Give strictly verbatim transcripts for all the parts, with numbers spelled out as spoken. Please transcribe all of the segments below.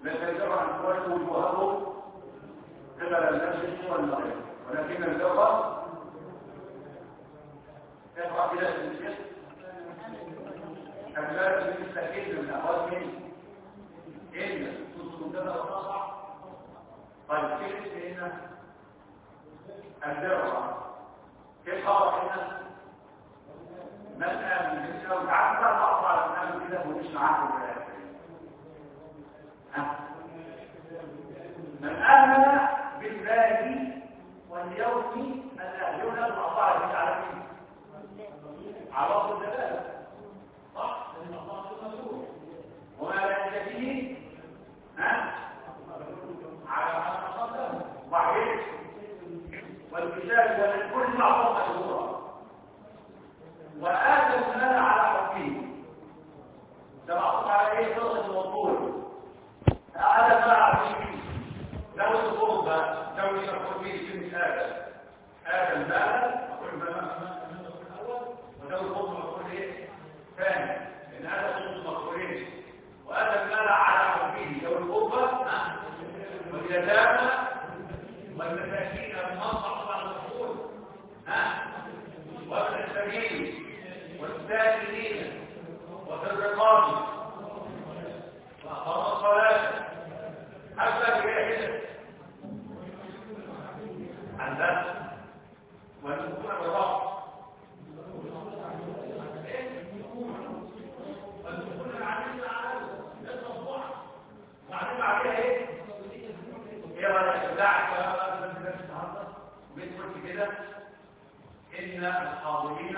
لا تجرى أن تولوا وجوههم قبل المشرق والمغرب، ولكن البر يقرأ إلى المشرق الباب المستقيم من أول من إلا تصل كذا وتصع. طيب كيف هنا البر كيف خبر هنا من آمن بالله وتعالى أطلع من آمن بالله ومش معاكم من آمن بالله واليوم الآخر يوم الأطلع به على مين؟ على الله الدلالة صح؟ لأن الله مسؤول وما لا يجب ها؟ على ما قدمه وعيد والكتاب والكل معظم مشهورا وآتى المال على حقه ده معطوف على ايه؟ صدق الوصول هذا ما عظيم لو الصوت ده لو يشرح فيه في مثال آتى المال أقول ما الأول ولو الصوت مقول ايه؟ ثاني لأن هذا صوت مقولين وآتى المال على حقه لو القربة واليتامى والمساكين المنصب على الوصول ها وابن السبيل والساكنين وفي الرقاب وأقام الصلاة حتى بجاهزة عن ذلك والمكون بالرب والمكون العميل على الأسبوع وعمل عليها ايه؟ ايه ولا يشجعك بيدخل كده إن الحاضرين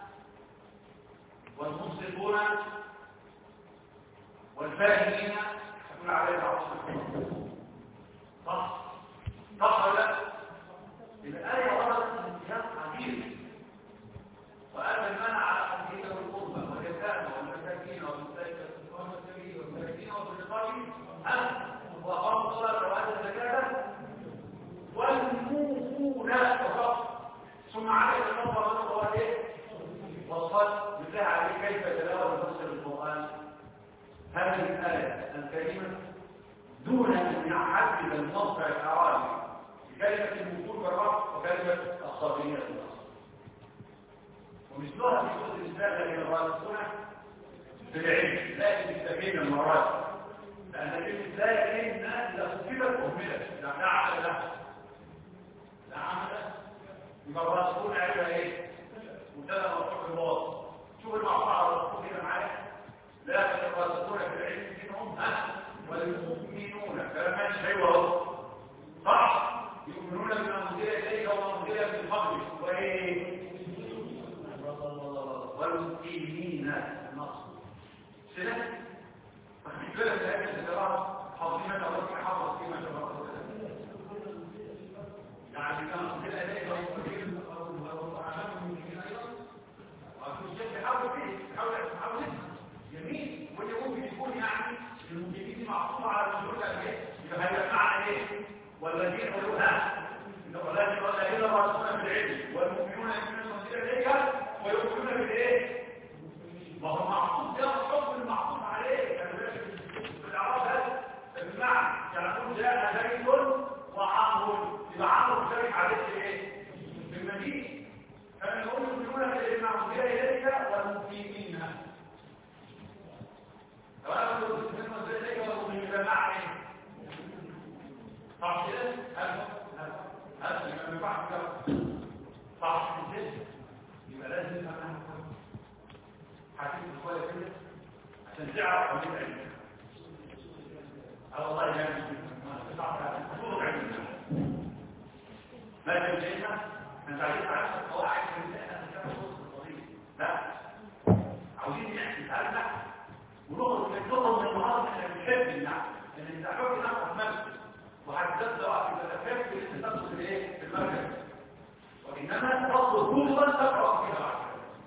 والمنصفون والفاهمين يكون عليها عصر صح صح ولا الآية وردت الانتهاء عجيب وآتى المنع على حقيقة القربى واليتامى والمساكين والمساكين والمساكين والرقاب وأقاموا الصلاة وآتوا الزكاة والموفون ثم عليه النظر من هو ايه والصلاه بالله عليه كيف تلاوه نص القران هذه الايه الكريمه دون ان يحدد الموقع الاعرابي بكلمه الوصول بالرب وكلمه الصابرين في الاصل ومثلها في سوره الاسلام الذين الراسخون في العلم لكن يستفيد المراد لان كلمه لا يكفي الناس اذا صفت اهملت لا عمل له لا عمل يبقى الراسخون عليها ايه؟ مبتدا مرفوع بالواو شوف المعطوف على الراسخون هنا معايا لكن الراسخون في العلم منهم ها والمؤمنون كلام ماشي ايوه اهو صح يؤمنون بما انزل اليك وما انزل من قبلك وايه؟ والمقيمين النصر سنه فخلي بالك من هذه القراءه حافظين الله حافظ فيما تبارك يعني كان انزل اليك حاول فيه حاول حاول جميل واللي ممكن يكون يعني المجيبين معطوف على المسؤول ايه يبقى هيبقى معنى ايه والذين يقولونها والذين والذين راسخون في العلم والمؤمنون يؤمنون بالله ويؤمنون بالايه وهو معطوف ده الحكم المعطوف عليه في الاعراب هذا بمعنى يقول جاء زيد وعمرو يبقى عمرو شارك عليه ايه بالمجيء كانوا يقولون يؤمنون بالمعصيه اليك والمقيمين وانا اقول لكم ازاي كده والمؤمنين بمعنى ايه صح كده هل هل ما ينفعش كده صح كده يبقى لازم تفهم حاجات شويه كده عشان تعرف عن العلم اه والله يعني صح صوره علم ما تنسينا انت عايز تعرف القواعد لا عاوزين نحكي تعالى ونخرج من نخرج من المهارات احنا بنحب النحو لان انت حابب نحو نفسك وحددت وقت التفكير في التدخل في ايه في المركز وانما تفضل كل تقرا فيها بعد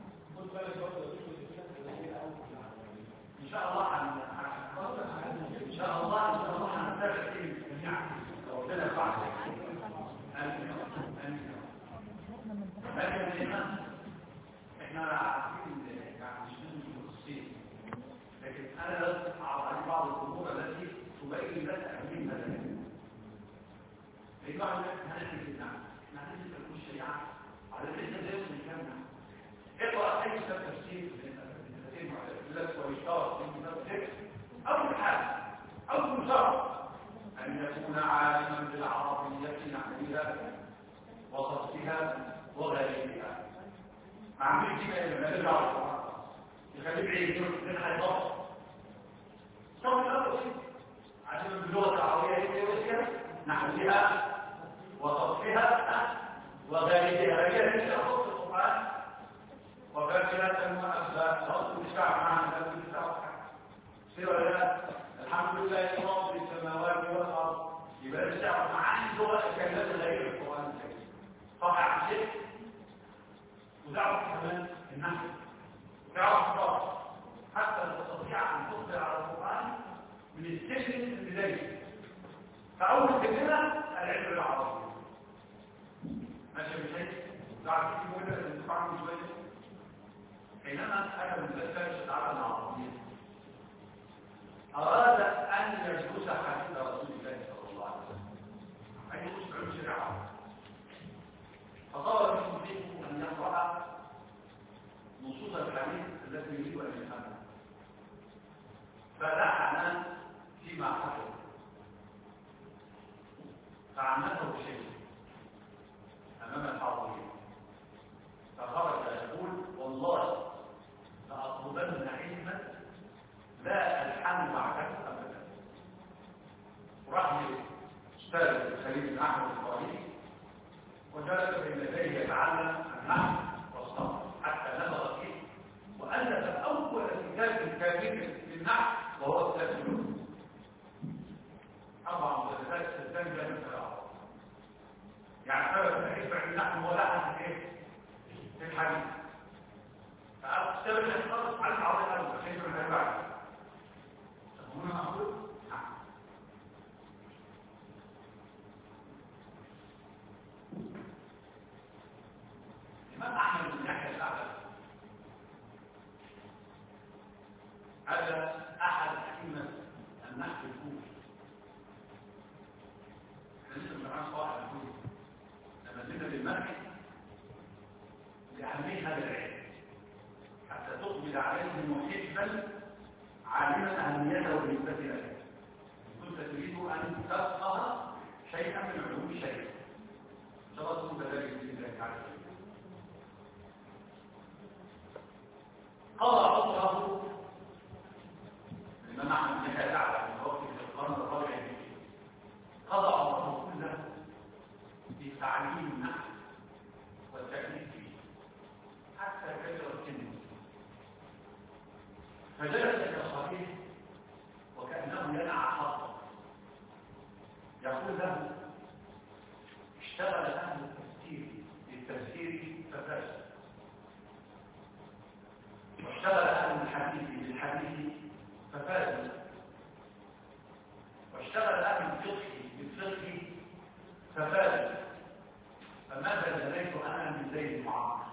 ان شاء الله ان شاء الله ان شاء الله هنتابع فيه جميعا ربنا يرفعك امين امين لكن احنا عارفين يعني مش من التفصيل لكن انا لازم اعرف عن بعض الامور التي يبين لك أهمية هذا العلم. يجب أن نحن النعم نحن نتكلم الشريعة على الإذن زي ما نتكلم اقرأ أي كتاب تفسير من المعتزلة ويشترط في كتاب الفقه أول حاجة أول شرط أن يكون عالما بالعربية نحوها وصفها وغيرها. ما عملش كده لما نرجع للقرآن يخليه بعيد من هيضبط صوت الأول عشان باللغة العربية هي وسيلة نحوها وصفها وغيرها هي التي تخص القرآن وفاكرة وأبدا صوت الشعب معنا في الشعب سوى ذلك الحمد لله رب السماوات والأرض يبقى الشعب معاني لغة كلمات غير القرآن الكريم صح عن شيء وتعرف كمان النحو وتعرف الصرف حتى تستطيع أن تخبر على القرآن من السجن البداية. فأول كلمة العلم العربي ماشي بشيء تعرف كيف مهمة أن تفعل شوية حينما أنا متفرش على العربية أراد أن يجلس حديث رسول الله صلى الله عليه وسلم أن يجلس علم الشريعة فطلب منه فيه أن يقرأ نصوص الحديث التي يريد أن يفهمها فلحن فيما حصل فعمته شيء أمام الحاضرين فخرج يقول والله لأطلبن علما لا ألحن بعده أبدا. وراح اشتغل خليل بن أحمد الإسرائيلي وجلس بين يديه يتعلم النحو والصرف حتى نبغ فيه وألف أول كتاب كامل في النحو وهو كتاب النحو. أربع مجلدات ستان جامد في العرب يعني سبب الحديث عن النحو ولا أحد إيه في الحديث فأستبدل الخلص على العرض الأول شيء من الأربعة هنا أقول نعم. الإمام أحمد بن يحيى الأعلى هذا أحد أئمة النحو الكوفي حديث ابن عن صاحب الكوفي لما زلنا بالمرء لأهمية هذا العلم حتى تقبل عليه محبا عالما أهميته بالنسبة لك كنت تريد أن تفقه شيئا من علوم الشيء شرطت ذلك بإذن الله تعالى. قضى عمره الإمام أحمد بن يحيى الأعلى من وقت في القرن الرابع الهجري قضى عمره كله في تعليم النحو والتكليف فيه حتى كبر السن فجلس إلى صحيح وكأنه ينعى حظه يقول له اشتغل أهل التفسير بالتفسير ففاز واشتغل أهل الحديث بالحديث ففاز واشتغل أهل الفقه بالفقه ففاز فماذا جنيت أنا من زيد معمر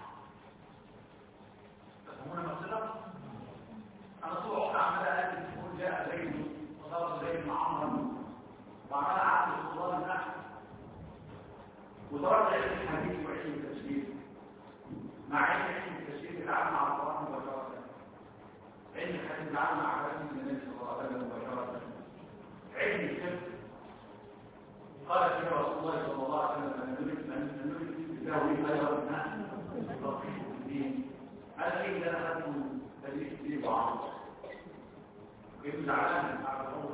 تفهمون مقصده؟ أنا طول عمري عمال أقول تقول جاء زيد وضرب زيد معمر وعمال أعمل طلاب النحو وضرب علم الحديث وعلم التفسير مع علم علم التفسير بيتعامل مع القرآن مباشرة علم الحديث بيتعامل مع حديث النبي صلى الله عليه وسلم مباشرة علم الفقه قال فيه رسول الله صلى الله عليه وسلم من نريد من نريد بتاويل خير الناس يفقهه في الدين هذا ايه اللي انا خدته تدريس فيه وعمل كيف زعلان على الامر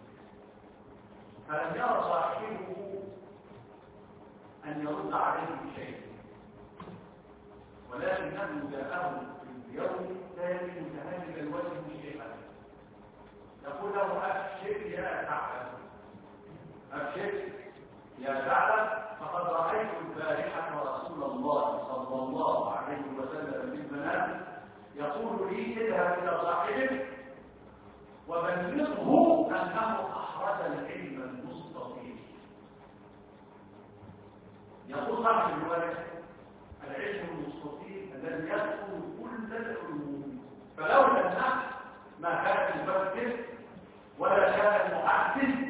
فلم يرى صاحبه ان يرد عليه بشيء ولكنه جاءه في اليوم الثاني متهالك الوجه شيئا يقول له ابشر يا ثعلب ابشر يا ثعلب فقد رايت البارحه رسول الله صلى الله عليه وسلم في المنام يقول لي اذهب الى صاحبك وبلغه انه احرز العلم المستطيل. يقول صاحب الروايه العلم المستطيل الذي يدخل كل العلوم فلولا النحو ما كان المفسر ولا كان المحدث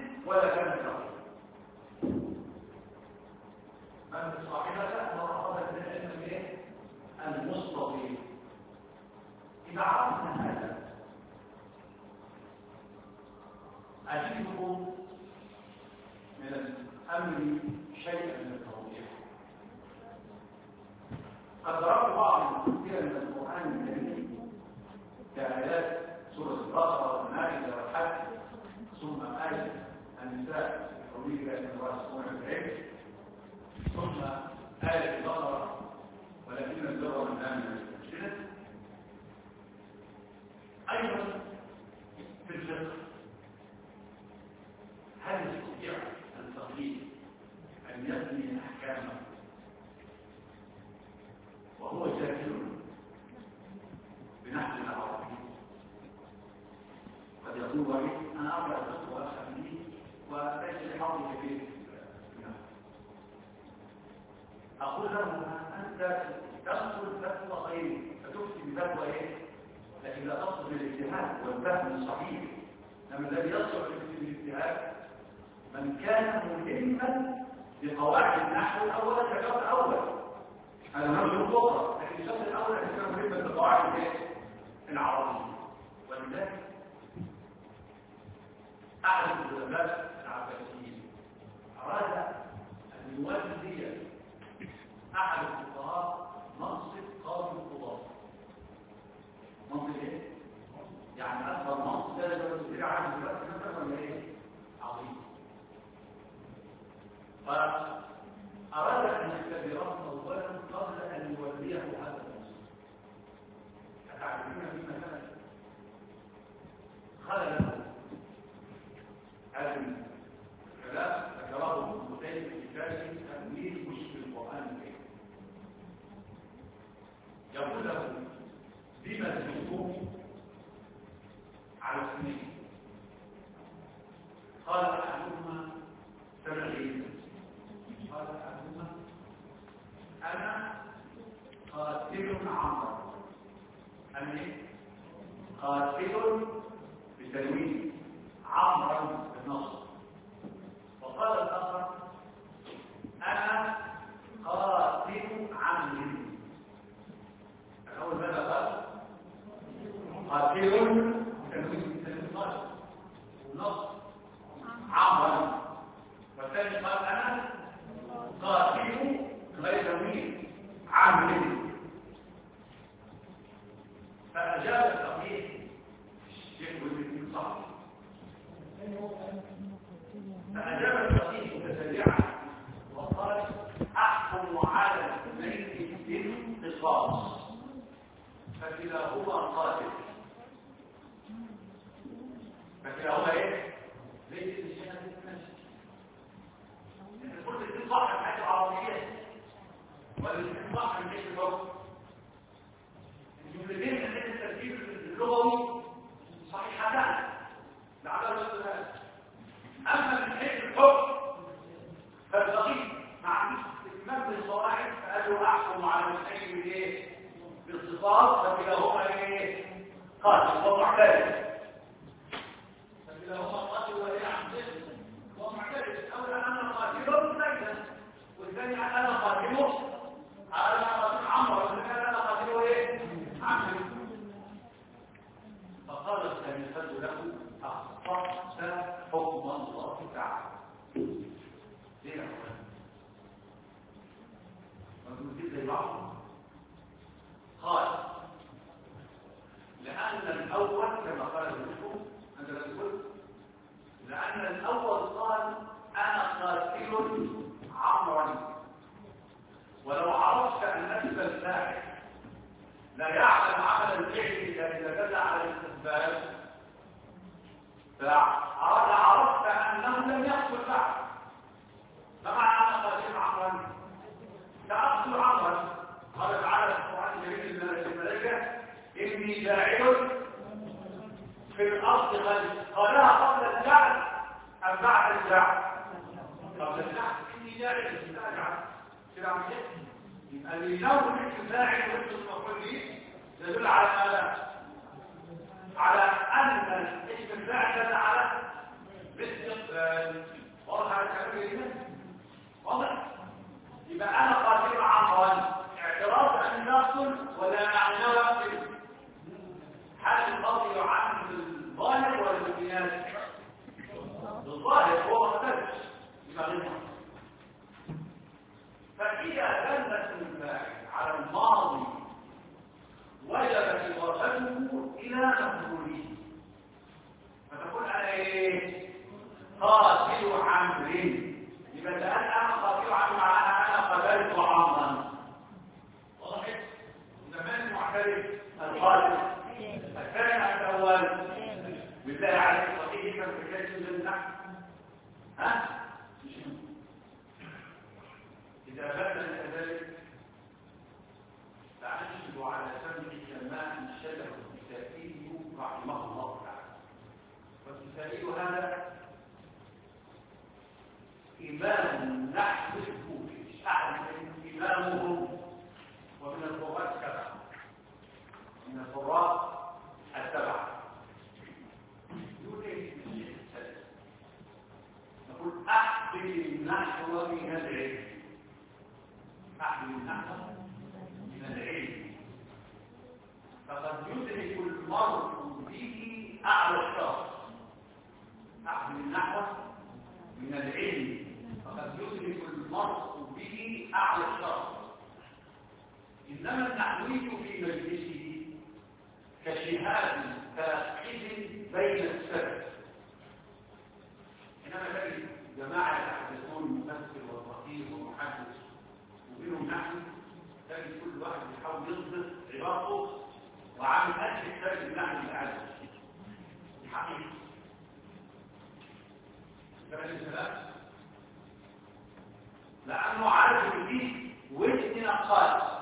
أجدكم من الأمر شيئا من التوضيح. قد ضربت بعض كثيرا من القرآن الكريم كآيات سورة البقرة والمائدة والحج، ثم آية النساء بقوله إن الله سبحانه وتعالى، ثم آية البقرة ولكن البر من آمن بالمسجد. أيضا في الفقه هل يستطيع الفقيه أن يبني أحكامه وهو جاهل بنحو العربي؟ قد يقول ولي أنا أقرأ الفقه وأفهم به وليس لحظي كبير. أقول له أنت تدخل فتوى غيري فتفتي بفتوى إيه؟ لكن لا تصل بالاجتهاد والفهم الصحيح. لما الذي يصل بالاجتهاد من كان ملما بقواعد النحو الأول كالشرط الأول، هذا نفس الخطة، لكن الشرط الأول أن يكون ملما بقواعد العربية. ولذلك أحد العلماء العباسيين أراد أن يولي أحد الفقهاء منصب قاضي القضاة. منصب إيه؟ يعني أكبر منصب ده لو تدري عنه دلوقتي مثلا ولا إيه؟ عظيم. فأراد أن يختبره أولا قبل أن يوليه هذا المنصب. أتعلمون في مثلا خلل هذا الكلام ذكره ابن قتيبة في كتابه تأويل مشكل القرآن الكريم. يقول له بما تجيبون على اثنين؟ قال احدهما سبعين. قال احدهما انا قاتل عمرو. انا ايه؟ قاتل بتنوين عمرو بالنصب. وقال الاخر انا قاتل عمرو. الأول ماذا قال؟ قاتل تنوين النصب ونصب عمرا. والثاني قال أنا قاتل غير تنوين عمرو. فأجاب الفقيه الشيخ والمثل صح. فأجاب الفقيه متسرعا وقال أحكم على الاثنين بالقصاص فكلاهما قاتل. فكلاهما ايه؟ ليس الشهاده المسجد. انت قلت الاثنين صح من حيث العربيه ولا الاثنين صح من حيث اللغه؟ الجملتين من حيث الترتيب اللغوي صحيحتان لعل السؤال. اما من حيث الحكم فالفقيه مع استكمال الصواعق فقال له احكم على المسجد بايه؟ بالصفات. فكلاهما ايه؟ قاتل ومعترف. فكلاهما قاتل وايه؟ عمد ومعترف. اولا انا قاتل زيدا والثاني انا قاتل انا قاتل عمرو والثاني انا قاتل ايه؟ عمرو. فقال الثالث له اخطأت حكم الله تعالى. ليه يا اخوان؟ ما تقول زي بعض. قال لأن الأول كما قال المشهور أنت لا تقول لأن الأول قال أنا قاتل عمرا، ولو عرفت أن نفس الفاعل لا يعلم عمل الفعل إلا إذا دل على الاستقبال فعرفت أنه لم يقتل بعد. فمعنى أنا قاتل عمرا سأقتل عمرا. قال تعالى في القرآن الكريم الملائكة إني جاعل في الأرض خليفة. قالها قبل الجعل أم بعد الجعل؟ قبل الجعل. إني جاعل في الجعل كده عم يحكي. يبقى اللي ينوم الفاعل وانت المفروض به يدل على ماذا؟ على أن اسم الفاعل دل على الاستقبال. واضح على الكلام الكريم؟ واضح؟ يبقى أنا قاتل عمرا اعتراض أن نقتل ولا معنى نقتل. هل القاضي يعامل الظاهر ولا البيان؟ الأول؟ بالله عليك صحيح كان في كيس من النحو ها؟ إذا بدل كذلك فأشهد على سمع سماع الشجر الكتابي رحمه الله تعالى. والكتابي هذا إمام نحو الكوفي أعلم إمامه، ومن القراء السبعة من القراء السبعة يوجد الشيخ السادس نقول أحبل النحو من العلم، أحبل النحو من العلم، فقد يدرك المرء به أعلى الشرف. أحبل النحو من العلم فقد يدرك المرء به أعلى الشرف. إنما النحوي في مجلسه كشهاد فاقد بين السبب. إنما تجد جماعة يحدثون مفسر وفقيه ومحدث وبينهم نحو، تجد كل واحد يحاول يضبط عبارته وعامل أجل يحتاج النحو العادي الحقيقي. لأنه عارف فيه وزن نقاط.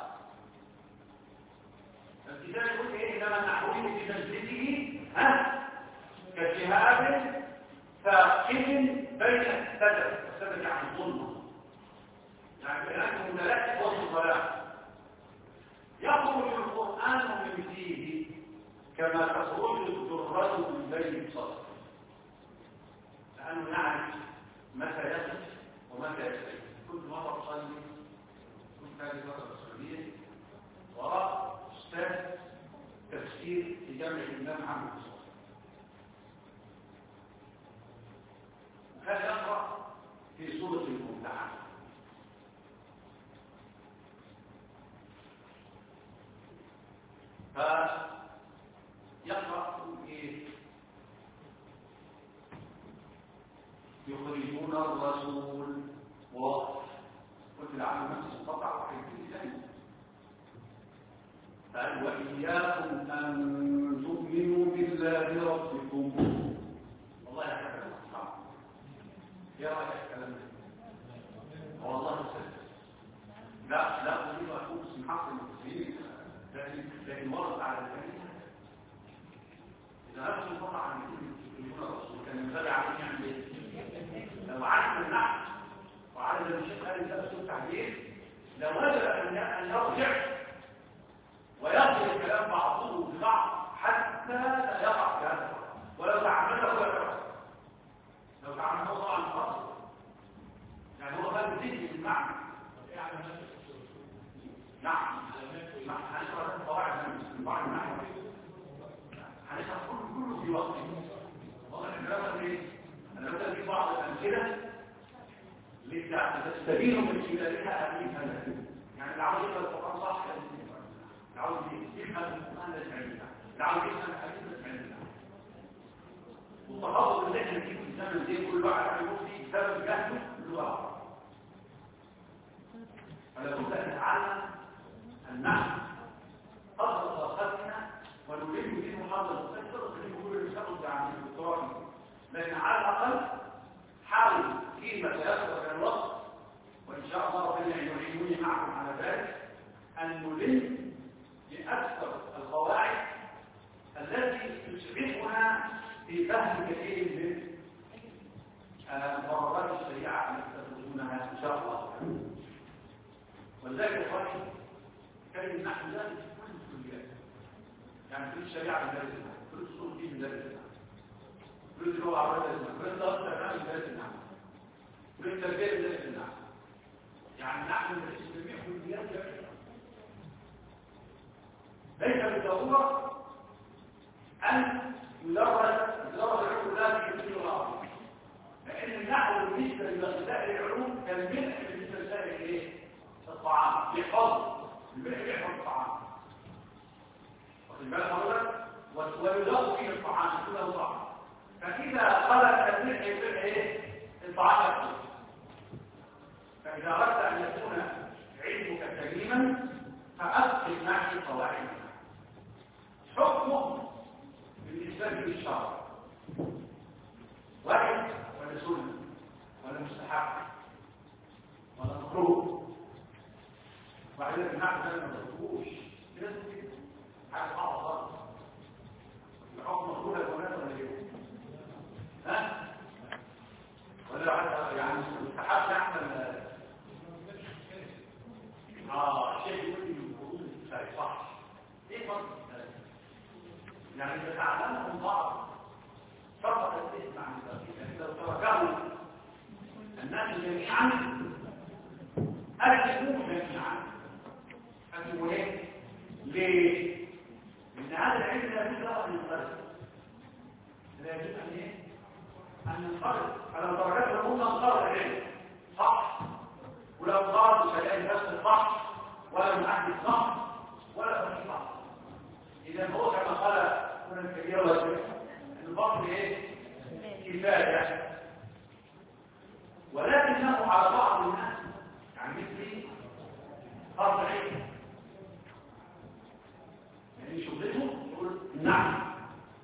فالكتاب يقول ايه؟ انما النحوي في مجلسه ها كشهاب فاقد بين السدر، السدر يعني الظلمه، يعني كانه متلاشى وسط الظلام. يخرج القران من فيه كما تخرج الذره من بين الصدر، لانه يعرف متى يصف ومتى يستجيب. كل مره تصلي كل هذه فتره صليه وراء أستاذ تفسير في جامعة الإمام محمد الصادق، وكان يقرأ في سورة الممتحنة. فيقرأ إيه؟ يخرجون الرسول وقف قلت العالم نفسه انقطع وحيدين ثاني. قال وإياكم أن تؤمنوا بالله ربكم. والله يا حبيبي الأصحاب يا رأيك الكلام ده والله سهل. لا لا أريد أن أكون اسم حق المسلمين، لكن لكن ورد على الكلمة إذا نفسه انقطع عن يكون الرسول كان ينبغي عليه يعمل إيه؟ لو عرف النحو وعرف الشيخ قال ده أسلوب تعبير لوجب أن يرجع ويقضي الكلام بعضه ببعض حتى لا يقع في هذا. ولو تعمده هو يقع، لو تعمده طبعا خاص يعني هو قال بتيجي بالمعنى. نعم هنشرح القواعد من بعض النحو، هنشرح كله كله في وقته. والله الكلام ايه؟ انا بدأ في بعض الامثله لتستبين من خلالها هذه الهدف. يعني اللي عاوز يقرا القران صح عاوز يفهم القرآن لازم يعملها، عاوز يفهم الحديث لازم يعملها. والتخصص اللي احنا فيه في الزمن ده كل واحد يقول فيه بسبب جهله اللغة. فلا بد أن نتعلم النحو قدر طاقتنا ونريد به محاضرة تكثر في كل المستقبل عن الدكتوراه، لكن على الأقل حاول فيما تيسر الوقت وإن شاء الله ربنا يعينوني معكم على ذلك أن نلم بأكثر القواعد التي تسعفنا في فهم كثير من مقررات الشريعة التي تدرسونها إن شاء الله. ولذلك الرجل كلمة نحن لا في كل الكليات، يعني كل الشريعة بندرسها، كل الأصول دي بندرسها، كل اللغة بندرسها، كل الضغط الأمام بندرسها، كل التربية بندرسها. يعني نحن ندرس جميع كليات جميعا. ليس بالضرورة أن يدرس يدرس العلوم لا في كل الأرض، لأن النحو بالنسبة لسائر العلوم كالملح بالنسبة لسائر إيه؟ الطعام، يحفظ الملح يحفظ الطعام. واخد بالك حضرتك؟ ويضاف فيه الطعام كله طعام. فإذا خلت الملح يصير إيه؟ الطعام يحفظ. فإذا أردت أن يكون علمك سليما فأتقن نحو قواعد. حكمه بالنسبة بالنسبه للشرع واحد ولا سنه ولا مستحب ولا مكروه واحد يقول نعم ده ما تقولوش لازم كده حاجه صعبه خالص الحكم مقبول يا جماعه ولا ايه ها ولا حتى يعني مستحب يعمل اه شيء يقول لي المفروض صح ايه فرق يعني تتعلمهم بعض فرق الاسم عن التركيب يعني لو تركه الناس جميعا أجلوا جميعا أجلوا ايه؟ ليه؟ لأن هذا العلم لا يجب أن ينقرض لا يجب أن ايه؟ أن ينقرض فلو تركته لهم انقرض العلم صح ولو قال مش هيلاقي نفس صح ولا محدد صح ولا فريق صح إذا هو كما قال هنا الكبير والكبير أن الفضل ايه؟ كفاية ولكنه على بعض الناس يعني مثلي فرض عين يعني شغلته يقول نعم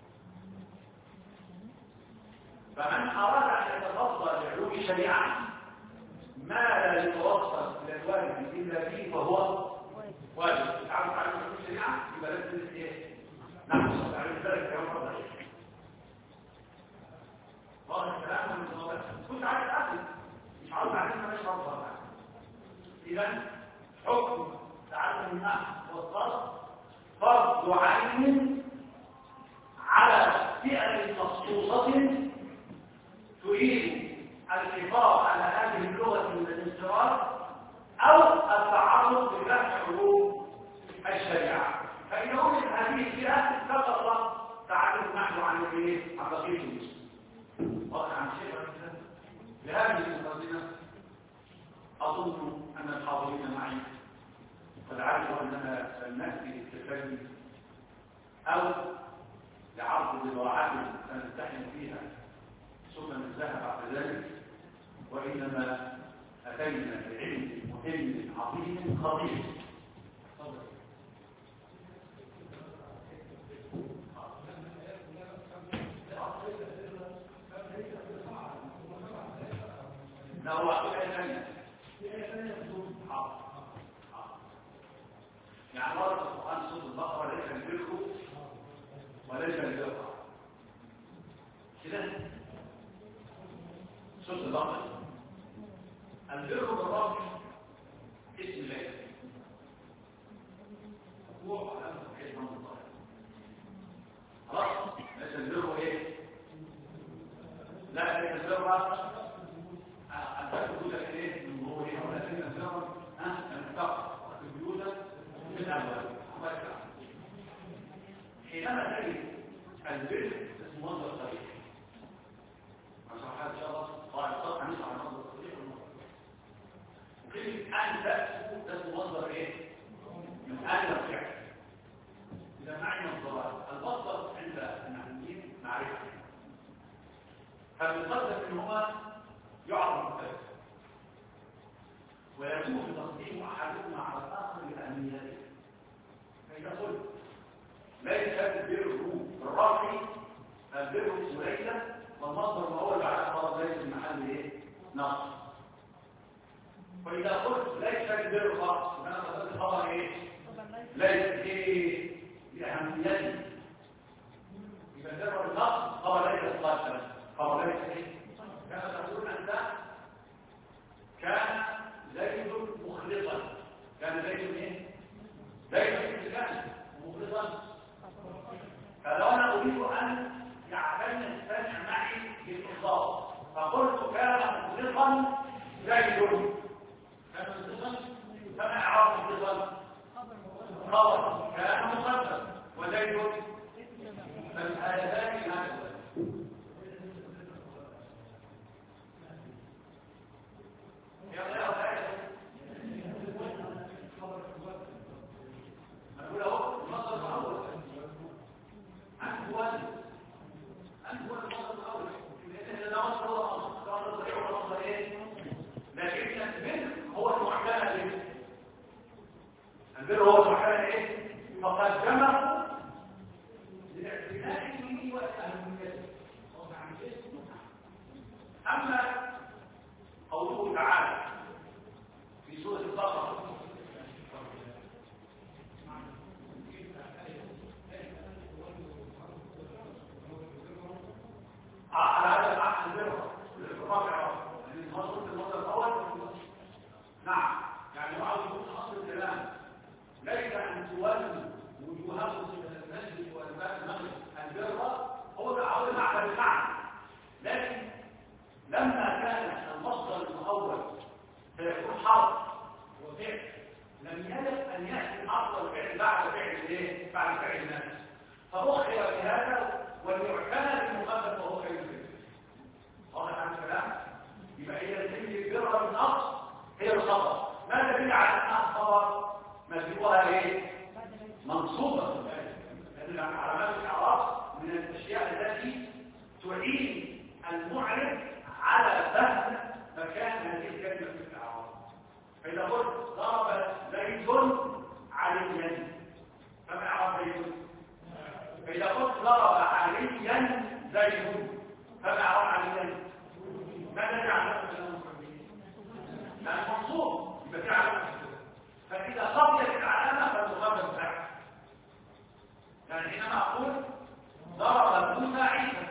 فمن أراد أن يتفضل لعلوم الشريعة ما لا يتوصل إلى الواجب إلا فيه فهو واجب تعرف على علوم الشريعة يبقى لازم ايه؟ نعم على ذلك كمان فرض عين واضح الكلام من الموضوع كنت عايز أقل مش عاوز علينا مش فرض عين إذن حكم تعلم النحو والصرف فرض عين على فئة مخصوصة تريد الحفاظ على هذه اللغة من الانصراف أو التعرض لفهم علوم الشريعة فإن وجد هذه الفئة سقط تعلم النحو عن الايه؟ عن بقية المسلمين واضح عن شيء بهذه المقدمة أظن أن الحاضرين معي قد عرفوا أننا سنأتي للتكلم أو لعرض بضاعات سنمتحن فيها ثم ننتهى بعد ذلك وإنما أتينا بعلم مهم عظيم خطير لا هو أقول ثانية يعني ورد القرآن صوت البقرة ليس البر وليس البر كده صوت البقرة البر بالرب اسم الله هو على اسم الله خلاص ليس البر ايه لا ليس البر أنت تقول لك ايه من ظهورها ولكن البر ها المتقى البيوت من الأول حينما تجد البر اسم مصدر صريح وشرحها إن شاء الله قال الصرح هنشرح المصدر الصريح والمصدر وكلمة أن تأسف اسم مصدر إيه؟ من أن الفعل إذا معنى مصدرات المصدر عند النحويين معرفة فالمصدر منهما يعرف مختلف ويكون تصديق أحدهما على الآخر لأهميته فإذا قلت ليس البر بالرفع البر اسم ليس والمصدر ما هو اللي على خبر ليس المحل ايه؟ نصب وإذا قلت ليس البر خاص فأنا قصدت خبر ايه؟ ليس ايه؟ لأهميته يبقى البر بالنصب خبر ليس خاصا خبر ليس ايه؟ كما تقولون أنت كان زيد مخلصا كان زيد ايه؟ زيد كان مخلصا فلو انا اريد ان يعتني السامع معي بالاخلاص فقلت كان مخلصا زيد كان مخلصا فما اعرف مخلصا خبر كان مخلصا وزيد فالآيتان هذا نقول اهو المصدر الاول انت هو انت هو المصدر الاول لان ده مصدر هو مصدر صحيح ولا مصدر ايه لكن البر هو المعتنى به البر هو المعتنى ايه فقدمه أما قوله تعالى في سورة البقرة على هذا العقل البر الرابع من مصر المصدر الأول. نعم، يعني بعض يقول أصل الكلام ليس أن تولوا وجوهكم إلى المسجد والباب المغرب البر هو تعود معنى بالمعنى، لكن لما كان المصدر الأول فيكون حرف وفعل لم يجب أن يأتي الحرف والفعل بعد فعل إيه؟ بعد فعل الناس، فأخر بهذا وليعتنى بالمقدم وهو خير الفعل. واضح عن الكلام؟ يبقى هي الكلمة البر من أصل هي الخبر. ما دليل على أنها خبر مجيئها إيه؟ منصوبة، لأن علامات الإعراب من الأشياء التي تعين المعرب على فهم مكان هذه الكلمة في الإعراب. فإذا قلت ضرب زيد عليا فما إعراب زيد؟ فإذا قلت ضرب عليا زيد فما إعراب عليا؟ ماذا يعلم لأن منصوب يبقى في علامة. فإذا قضيت العلامة فالمقدم فاعل. يعني حينما أقول ضرب موسى عيسى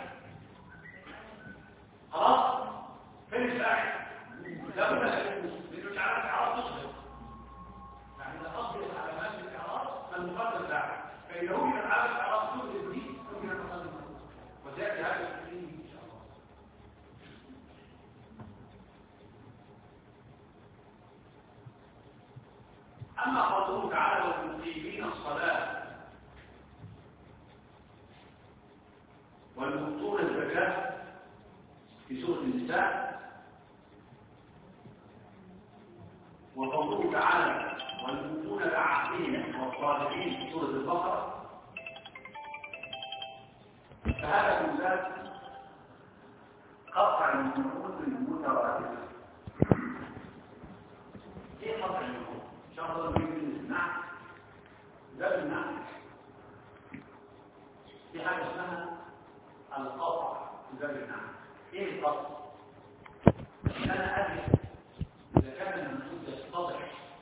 خلاص فين الفاعل؟ لا بد من اجعال الاعراب تصدق. يعني اذا قضيت علامات الاعراب فالمقدم فاعل، فاذا وجد علامه الاعراب تصدق دي ممكن ان تصدق وسياتي هذا التحليل ان شاء الله. اما قوله تعالى والمقيمين الصلاه والمؤتون الزكاه في سورة النساء، وقوله تعالى والمؤمنون بعهدهم والصالحين في سورة البقرة، فهذا من ذات قطع النقود المترادفة. ايه قطع النقود؟ ان شاء الله نريد نسمع ده بالنعم. في حاجة اسمها القطع ده بالنعم. ايه القطع؟ انا اجد اذا كان المنصوص يتضح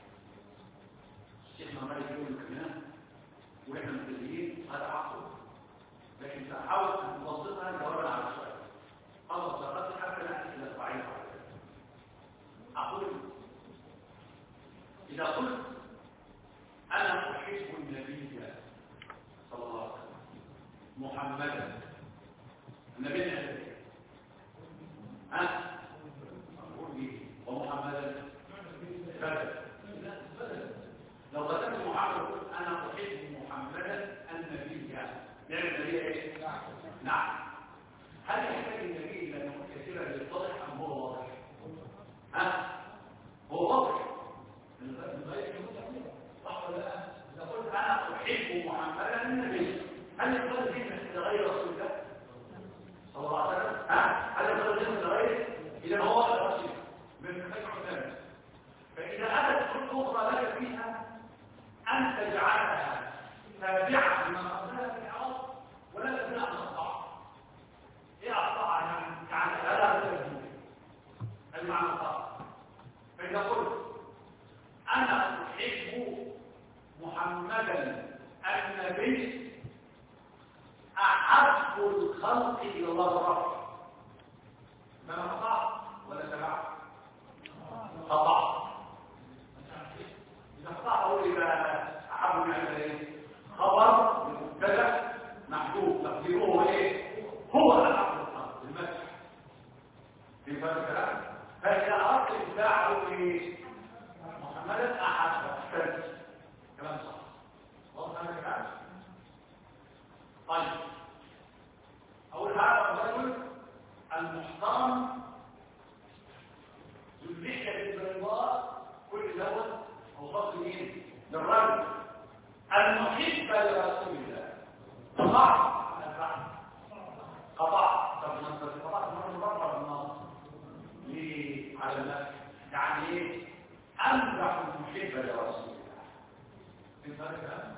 الشيخ محمد يقول الكلام واحنا مبتدئين هذا عقل، لكن ساحاول ان نبسطها جوابا على السؤال. خلص درست حتى ناتي الى الصعيد. اقول اذا قلت انا احب النبي صلى الله عليه وسلم محمدا، النبي نحبه ها أقول به ومحمدا بدل. لو كتبت محمد قلت أنا أحب محمدا النبي، نعم النبي إيه؟ نعم. هل يحتاج النبي إلى أن يكون كثيرا للواضح أم هو واضح؟ ها؟ هو واضح صح ولا لا؟ إذا قلت أنا أحب محمدا النبي هل يقول ذهنك لغير رسول الله صلى الله عليه وسلم؟ ها؟ هل يقول ذهنك لغيره؟ إذا هو الرسول من خير عثمان. فإذا أتت كل أخرى لك فيها أن تجعلها تابعة لما قبلها في الإعراب ولا تبنى أن أطاع. إيه أطاع يعني؟ يعني هذا هو التوجيه المعنى أطاع. فإذا قلت أنا أحب محمدا النبي أحب الخلق إلى الله رب، ما قطع ولا تبع؟ قطع. إذا قطع أقول إذا أحب نعمل إيه؟ خبر مبتدأ محذوف تقديره إيه؟ هو أحب الخلق المسح. في فرق الكلام. فإذا أردت إبداعه في محمدا أحب أحسنت كلام صح. واضح هذا الكلام؟ طيب أقول هذا الرجل المحترم ذو اللحية البيضاء كل دوت أوصاف مين؟ للرجل المحب لرسول الله. قطع قطع طب ما انت قطعت مرة مرة بالنص ليه على الناس؟ يعني ايه؟ أمدح المحب لرسول الله. انت فاهم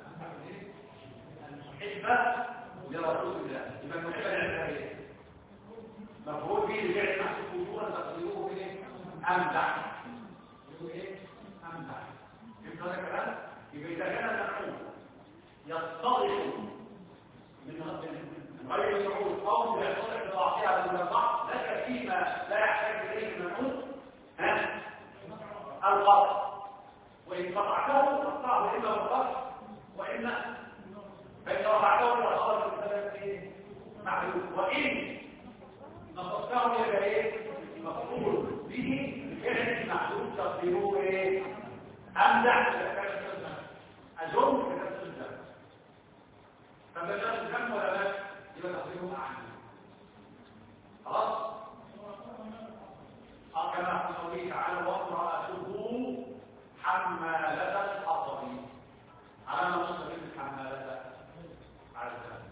المحب لرسول الله يبقى المحب لرسول الله مفعول به به بفعل محذوف وجوبا تقديره ايه؟ امدح. يقول ايه؟ امدح. فهمت هذا الكلام؟ يبقى اذا كان المفعول يتضح من غير المفعول او يتضح بضعفها من الضعف لك فيما لا يحتاج اليه المفعول ها القطع، وان قطعته فاقطعه اما بالقطع واما فان رفعته الى خارج الثلاث معلوم، وان نصبته الى ايه مفعول به بفعل معلوم تقديره ايه امدح اظن كتبت الزمن. فما كتبت الزمن ولا لا يبقى تقديره اعلى. خلاص اه كما في قوله تعالى وامراته حمالة الحطب على ما نصب الحمالة على الزمن.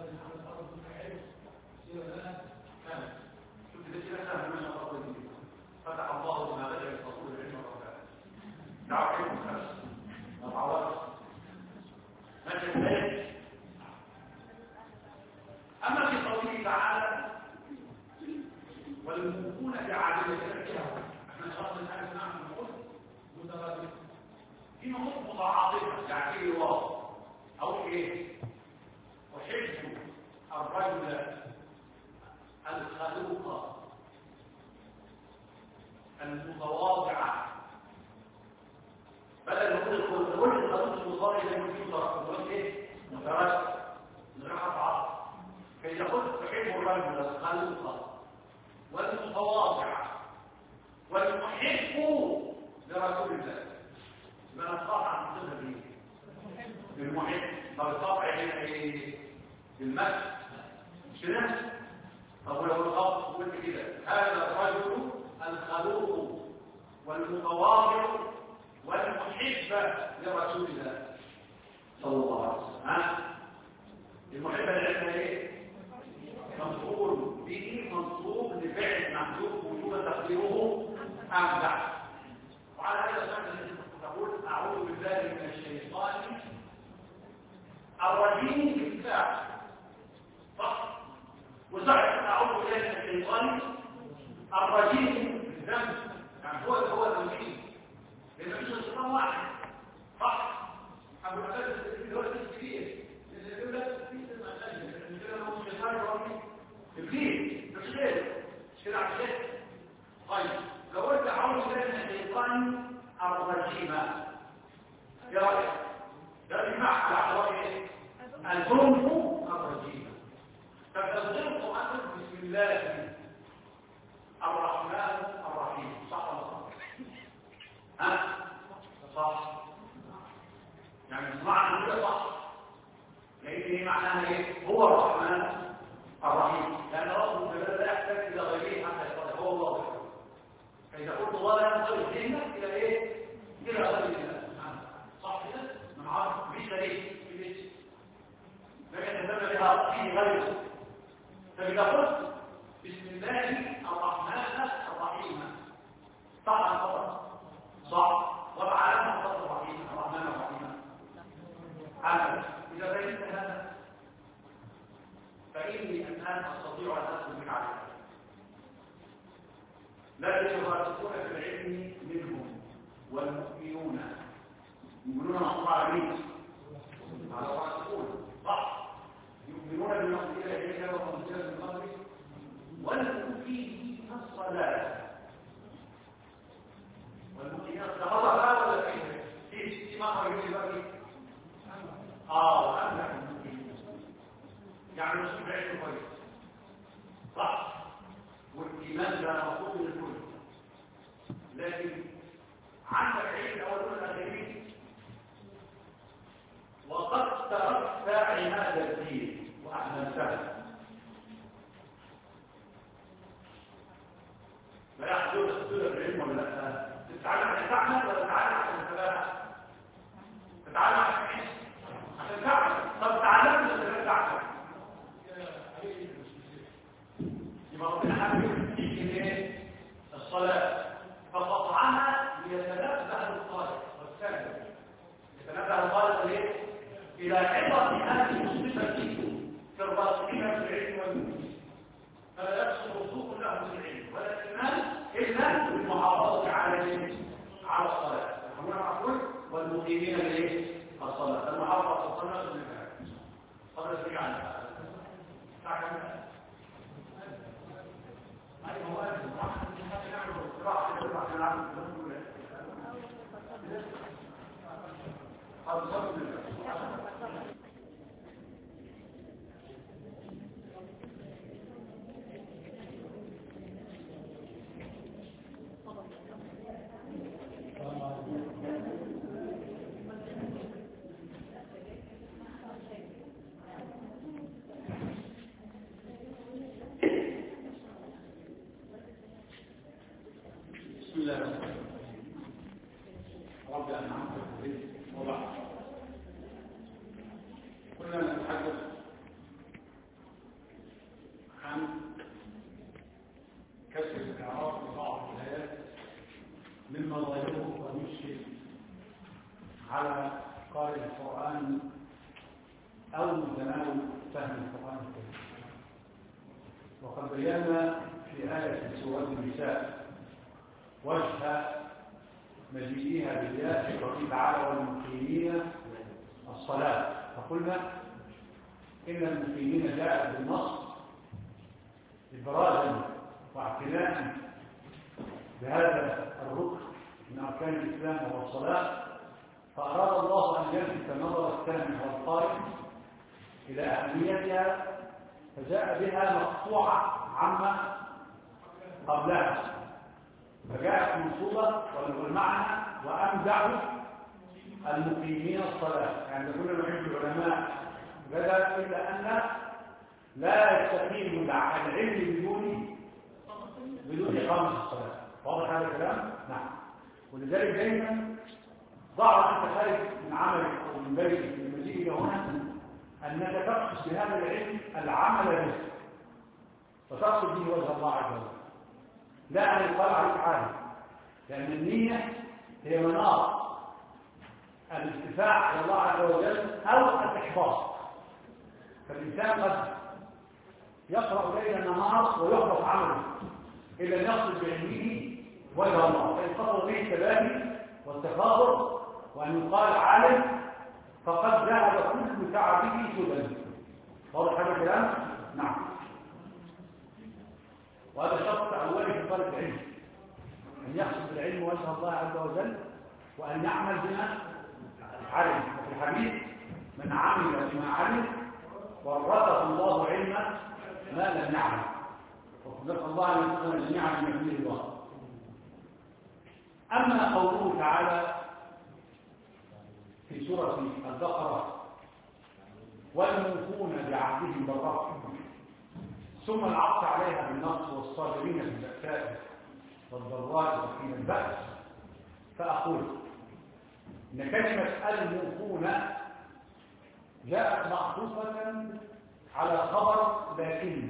شوف ده كده سهل من الرسول فتح الله ما بدأ الرسول العلم والرسول دعوا علم النفس وتعوض ماشي ازاي. اما في قوله تعالى والموفون بعهدهم احنا شرط الحاجه نعمل نقول مترادف في نقط متعاطفه يعني ايه واو او ايه وحب الرجل الخلوق المتواضع بدل نقول كل الخلوق المضارع اللي فيه ترقب ايه مترادف نرحب عصر كي يقول تحب الرجل الخلوق والمتواضع والمحب لرسول الله. يبقى القاطع عن الصفه دي بالمحب فالقاطع هنا ايه بالمسح مش كده. طب لو الخط قلت كده هذا الرجل الخلوق والمتواضع والمحب لرسول الله صلى الله عليه وسلم. ها المحب العلم ايه مفعول به منصوب لفعل محذوف وجوبا تقديره امدح. وعلى هذا الاساس تقول اعوذ بالله من الشيطان الرجيم بالفعل صح وصح اعوذ بالله من الشيطان الرجيم بالذنب يعني هو هو الرجيم لان مش الشيطان واحد صح ابو الاساس الدراسي الكبير اللي يقول لك في المساجد اللي هو الشيطان الرجيم ابليس مش غيره مش كده عشان طيب لو قلت اعوذ بالله من الشيطان الرجيم يا راجل ده بيمعنى على اعتبار ايه الظلم الرجيم. فالظلم اصلا بسم الله الرحمن الرحيم صح ولا صح ها صح يعني معنى كده صح لان ايه معناها ايه هو الرحمن الرحيم لأن رب الجلال لا يحتاج إلى غيره حتى يصدق هو الله. فإذا قلت الله لا ينصرف ذهنك إلى إيه؟ إلى غير الله صح كده؟ من عارف مش شريك في الاسم لكن يتم بها فيه غيره. فإذا قلت بسم الله الرحمن الرحيم صح الخطأ صح والعالم الخطأ الرحيم الرحمن الرحيم عالم. إذا بينت هذا فإني الآن أستطيع أن أدخل بك عليها. لكن الراسخون في العلم منهم والمؤمنون يؤمنون مع على الراسخون صح يؤمنون بما أنزل إليك وما أنزل من قبلك والمقيمين الصلاة والمقيمين الصلاة هذا ولا فيه في في ما هو يقول لك اه وأمنع يعني مش بعيد كويس صح والايمان ده مطلوب للكل لكن عندك عيد الاولون الاخرين وقد تركت عماد الدين واحملتها لا يحدث تدل العلم ولا لا تتعلم عشان تعمل ولا تتعلم عشان تتابع تتعلم عشان ايش عشان تعمل طب تعلمت ولا تعمل يبقى ربنا حابب يجي الصلاة فقطعها ليتنبه الطالب والسلم يتنبه الطالب ليه؟ إلى عبرة هذه الصفة في الراسخين في العلم والمؤمنين فلا يحصل وصول له تأخذ العلم ولا الإيمان إلا بالمحافظة على على الصلاة والمقيمين لإيه؟ الصلاة المحافظة على الصلاة والمكان قبل السريع عنها بسم الله الرحمن الرحيم. رب أنعمت عليه وبعد كنا نتحدث عن كسر الإعراب لبعض الآيات مما ظاهره ويشكل على قارئ القرآن أو متناول فهم القرآن الكريم. وقد بينا في آية سورة النساء وجه مجيئها بالله قوله تعالى والمقيمين الصلاة، فقلنا إن المقيمين جاء بالنص إبرازا واعتناء بهذا الركن من أركان الإسلام وهو الصلاة، فأراد الله أن يلفت نظر السامع والقارئ إلى أهميتها فجاء بها مقطوعة عما قبلها، فجاءت منصوبة والمعنى وأمدعوا المقيمين الصلاة. يعني كل ما يحب العلماء بدأ إلا أن لا يستقيم العلم بدون بدون إقامة الصلاة. واضح هذا الكلام؟ نعم. ولذلك دائما ضع أنت خارج من عملك أو من بيتك من المجيء إلى هنا أنك تقصد بهذا العلم العمل به وتقصد به وجه الله عز وجل، لا أن يقال عليك عالم، لأن النية هي مناط الارتفاع إلى الله عز وجل أو الإحباط. فالإنسان قد يقرأ ليل نهار ويحبط عمله إلا أن يقصد بعلمه وجه الله، فإن قصد به التباهي والتفاخر وأن يقال عالم فقد ذهب كل تعبه سدى. واضح هذا الكلام؟ نعم. وهذا شرط أولي في طالب العلم أن يقصد بالعلم وجه الله عز وجل وأن يعمل بما علم. وفي الحديث من عمل بما علم ورثه الله علما ما لم يعلم، وصدق الله أن يكون جميعا بما فيه الله. أما قوله تعالى في سورة البقرة والموفون بعهدهم بالرفع ثم العطف عليها بالنص والصابرين في البأساء والضراء وحين البأس، فأقول إن كلمة الموفون جاءت معطوفة على خبر لكن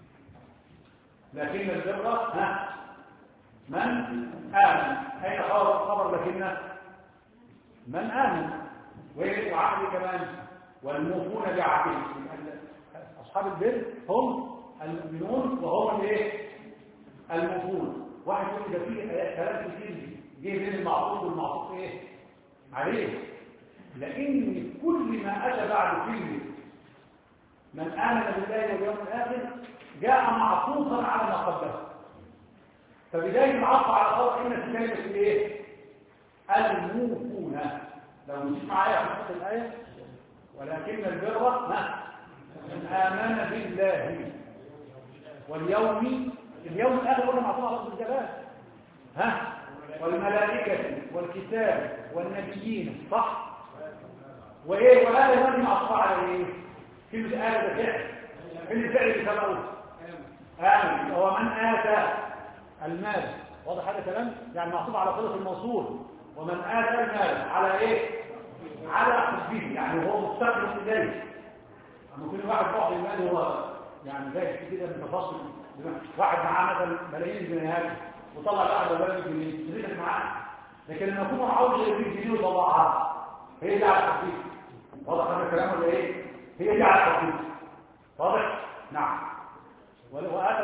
لكن البر ها من آمن. أين خبر خبر لكن من آمن وعهد كمان والموفون بعهدهم. أصحاب البر هم المؤمنون وهم الايه الموفون. واحد يقول ده فيه كلام كتير جه بين المعطوف والمعطوف ايه عليه، لان كل ما اتى بعد كلمه من امن بالله واليوم الاخر جاء معطوفا على ما قبله. فبدايه العطف على خبر ان في كلمه الايه الموفون. لو نشوف معايا في الايه ولكن البر من امن بالله واليوم اليوم الاخر قلنا معطوف على لفظ الجلال ها والملائكه والكتاب والنبيين صح. وايه وهذا الذي معطوف على ايه كلمه آل ده فعل الفعل اللي سبقه آمن هو من آتى المال. واضح هذا الكلام؟ يعني معطوف على صله الموصول ومن آتى المال على ايه على حبه، يعني هو مستقبل اليه. اما كل واحد بعض المال هو يعني زي كده من تفاصيل واحد معاه مثلا ملايين الجنيهات وطلع بعد ولا جنيه تريد معاه، لكن لما يكون عاوز يجيب جنيه وطلعها هي دي على التخفيف. واضح هذا الكلام ولا ايه؟ هي دي على التخفيف. واضح؟ نعم. وآتى المال على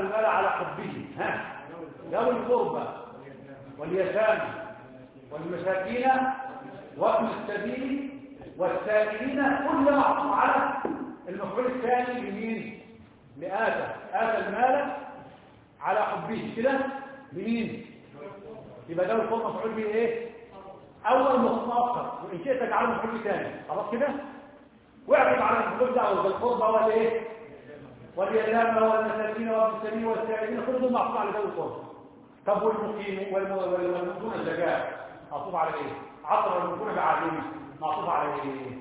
حبه ها ذوي القربى واليتامى والمساكين وابن السبيل والسائلين، كل معطوف على المفعول الثاني لمين؟ لآتى آتى المال على حبه كده لمين؟ يبقى ذوي القربى مفعول به ايه؟ اول مختصر، وان شئت تجعله مفعول ثاني. خلاص كده؟ واعرف على المفعول ده ذوي القربى والايه؟ واليتامى والمساكين وابن السبيل والسائلين، كل دول معطوف على ذوي القربى. طب والمقيم والمؤتون الزكاة معطوف على ايه؟ عطر المؤتون بعادين معطوف على ايه؟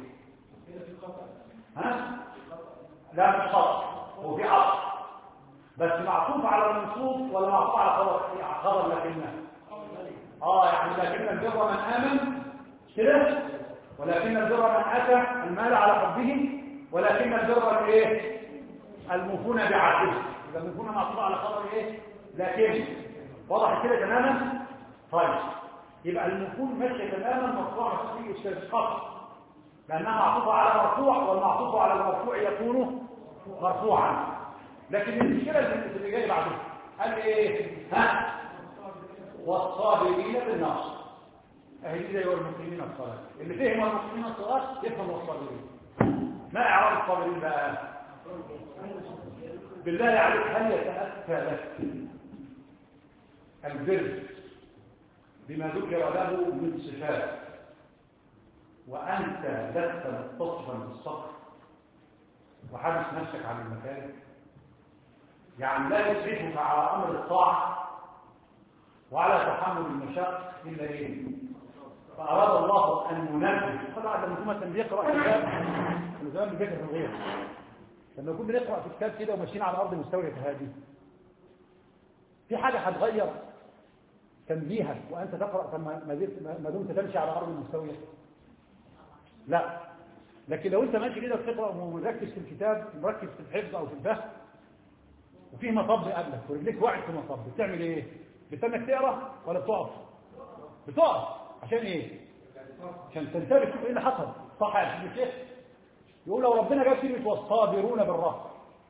ها؟ لا مش خطأ، هو في عطف بس معطوف على المنصوب ولا معطوف على خبر؟ خبر لكنه اه يعني لكن البر من آمن كده، ولكن البر من أتى المال على حبه، ولكن البر الايه؟ الموفون بعهده. يبقى الموفون معطوف على خبر ايه؟ لكن واضح كده تماما؟ طيب يبقى المفعول ماشي تماما مرفوع في استسقاط لانها معطوفه على مرفوع، والمعطوف على المرفوع يكون مرفوعا. لكن المشكله اللي جايه بعده قال ايه؟ ها والصابرين بالنصر، اهي دي زي والمقيمين الصلاه. اللي فهم المقيمين الصلاه يفهم الصابرين. ما اعراب الصابرين بقى؟ بالله عليك هل يتاتى لك البر بما ذكر له من صفات وأنت لست متصفا بالصبر وحابس نفسك عن المكان؟ يعني لا يسعفك على أمر الطاعة وعلى تحمل المشاق إلا إيه؟ فأراد الله أن ننبه. طبعا لما كنا بنقرأ كتاب كنا زمان بنذاكر في الغير، لما كنا بنقرأ في كتاب كده وماشيين على أرض مستوية هذه، في حاجة هتغير تنبيهك وأنت تقرأ ما دمت تمشي على أرض مستوية؟ لا. لكن لو أنت ماشي كده بتقرأ ومركز في الكتاب، مركز في الحفظ أو في الفهم، وفيه مطب قبلك ورجليك وقعت في مطب، بتعمل إيه؟ بتنك تقرأ ولا بتقف؟ بتقف. عشان إيه؟ عشان تنتبه تشوف إيه اللي حصل. صح يا سيدي الشيخ؟ يقول لو ربنا جاب كلمة والصابرون بالرفع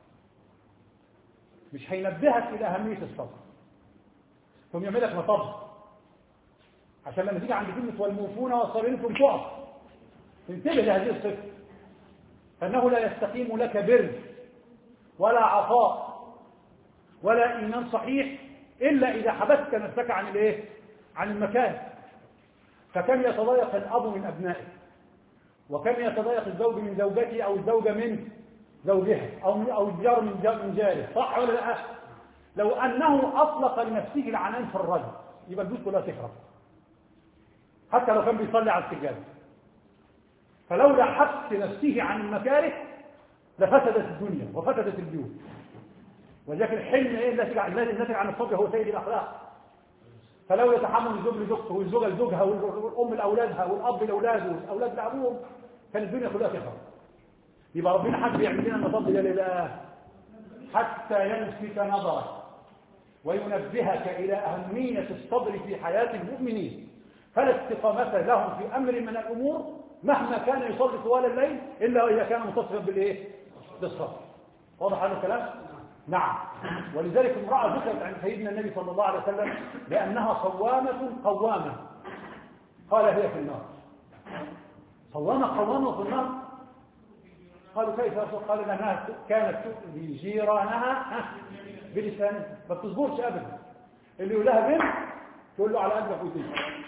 مش هينبهك إلى أهمية الصبر، ثم يعمل لك مطب عشان لما تيجي عند كلمة والموفون والصابرين ثم تقف تنتبه لهذه الصفة، فإنه لا يستقيم لك بر ولا عطاء ولا إيمان صحيح إلا إذا حبست نفسك عن الإيه؟ عن المكان. فكم يتضايق الأب من أبنائه، وكم يتضايق الزوج من زوجته أو الزوجة من زوجها أو أو الجار من من جاره. صح ولا لا؟ لو أنه أطلق لنفسه العنان في الرجل يبقى البيوت كلها تخرب، حتى لو كان بيصلي على السجادة. فلولا حبس نفسه عن المكاره لفسدت الدنيا وفسدت البيوت. ولكن الحلم ايه الذي الناتج عن الصبر هو سيد الاخلاق. فلو يتحمل الزوج لزوجته والزوجه لزوجها والام لاولادها والاب لاولاده والاولاد لابوهم كان الدنيا كلها تخرب. يبقى ربنا حب يعمل لنا المطب ده لله حتى يلفت نظرك وينبهك الى اهميه الصبر في حياه المؤمنين، فلا استقامه لهم في امر من الامور مهما كان يصلي طوال الليل الا اذا كان متصفا بالايه؟ بالصبر. واضح هذا الكلام؟ نعم. ولذلك امراه ذكرت عن سيدنا النبي صلى الله عليه وسلم لانها صوامه قوامه، قال هي في النار. صوامه قوامه في النار؟ قالوا كيف؟ قال لانها كانت تؤذي جيرانها بلسانها، ما بتصبرش ابدا. اللي يقول لها بنت تقول له على قلبك وزيد،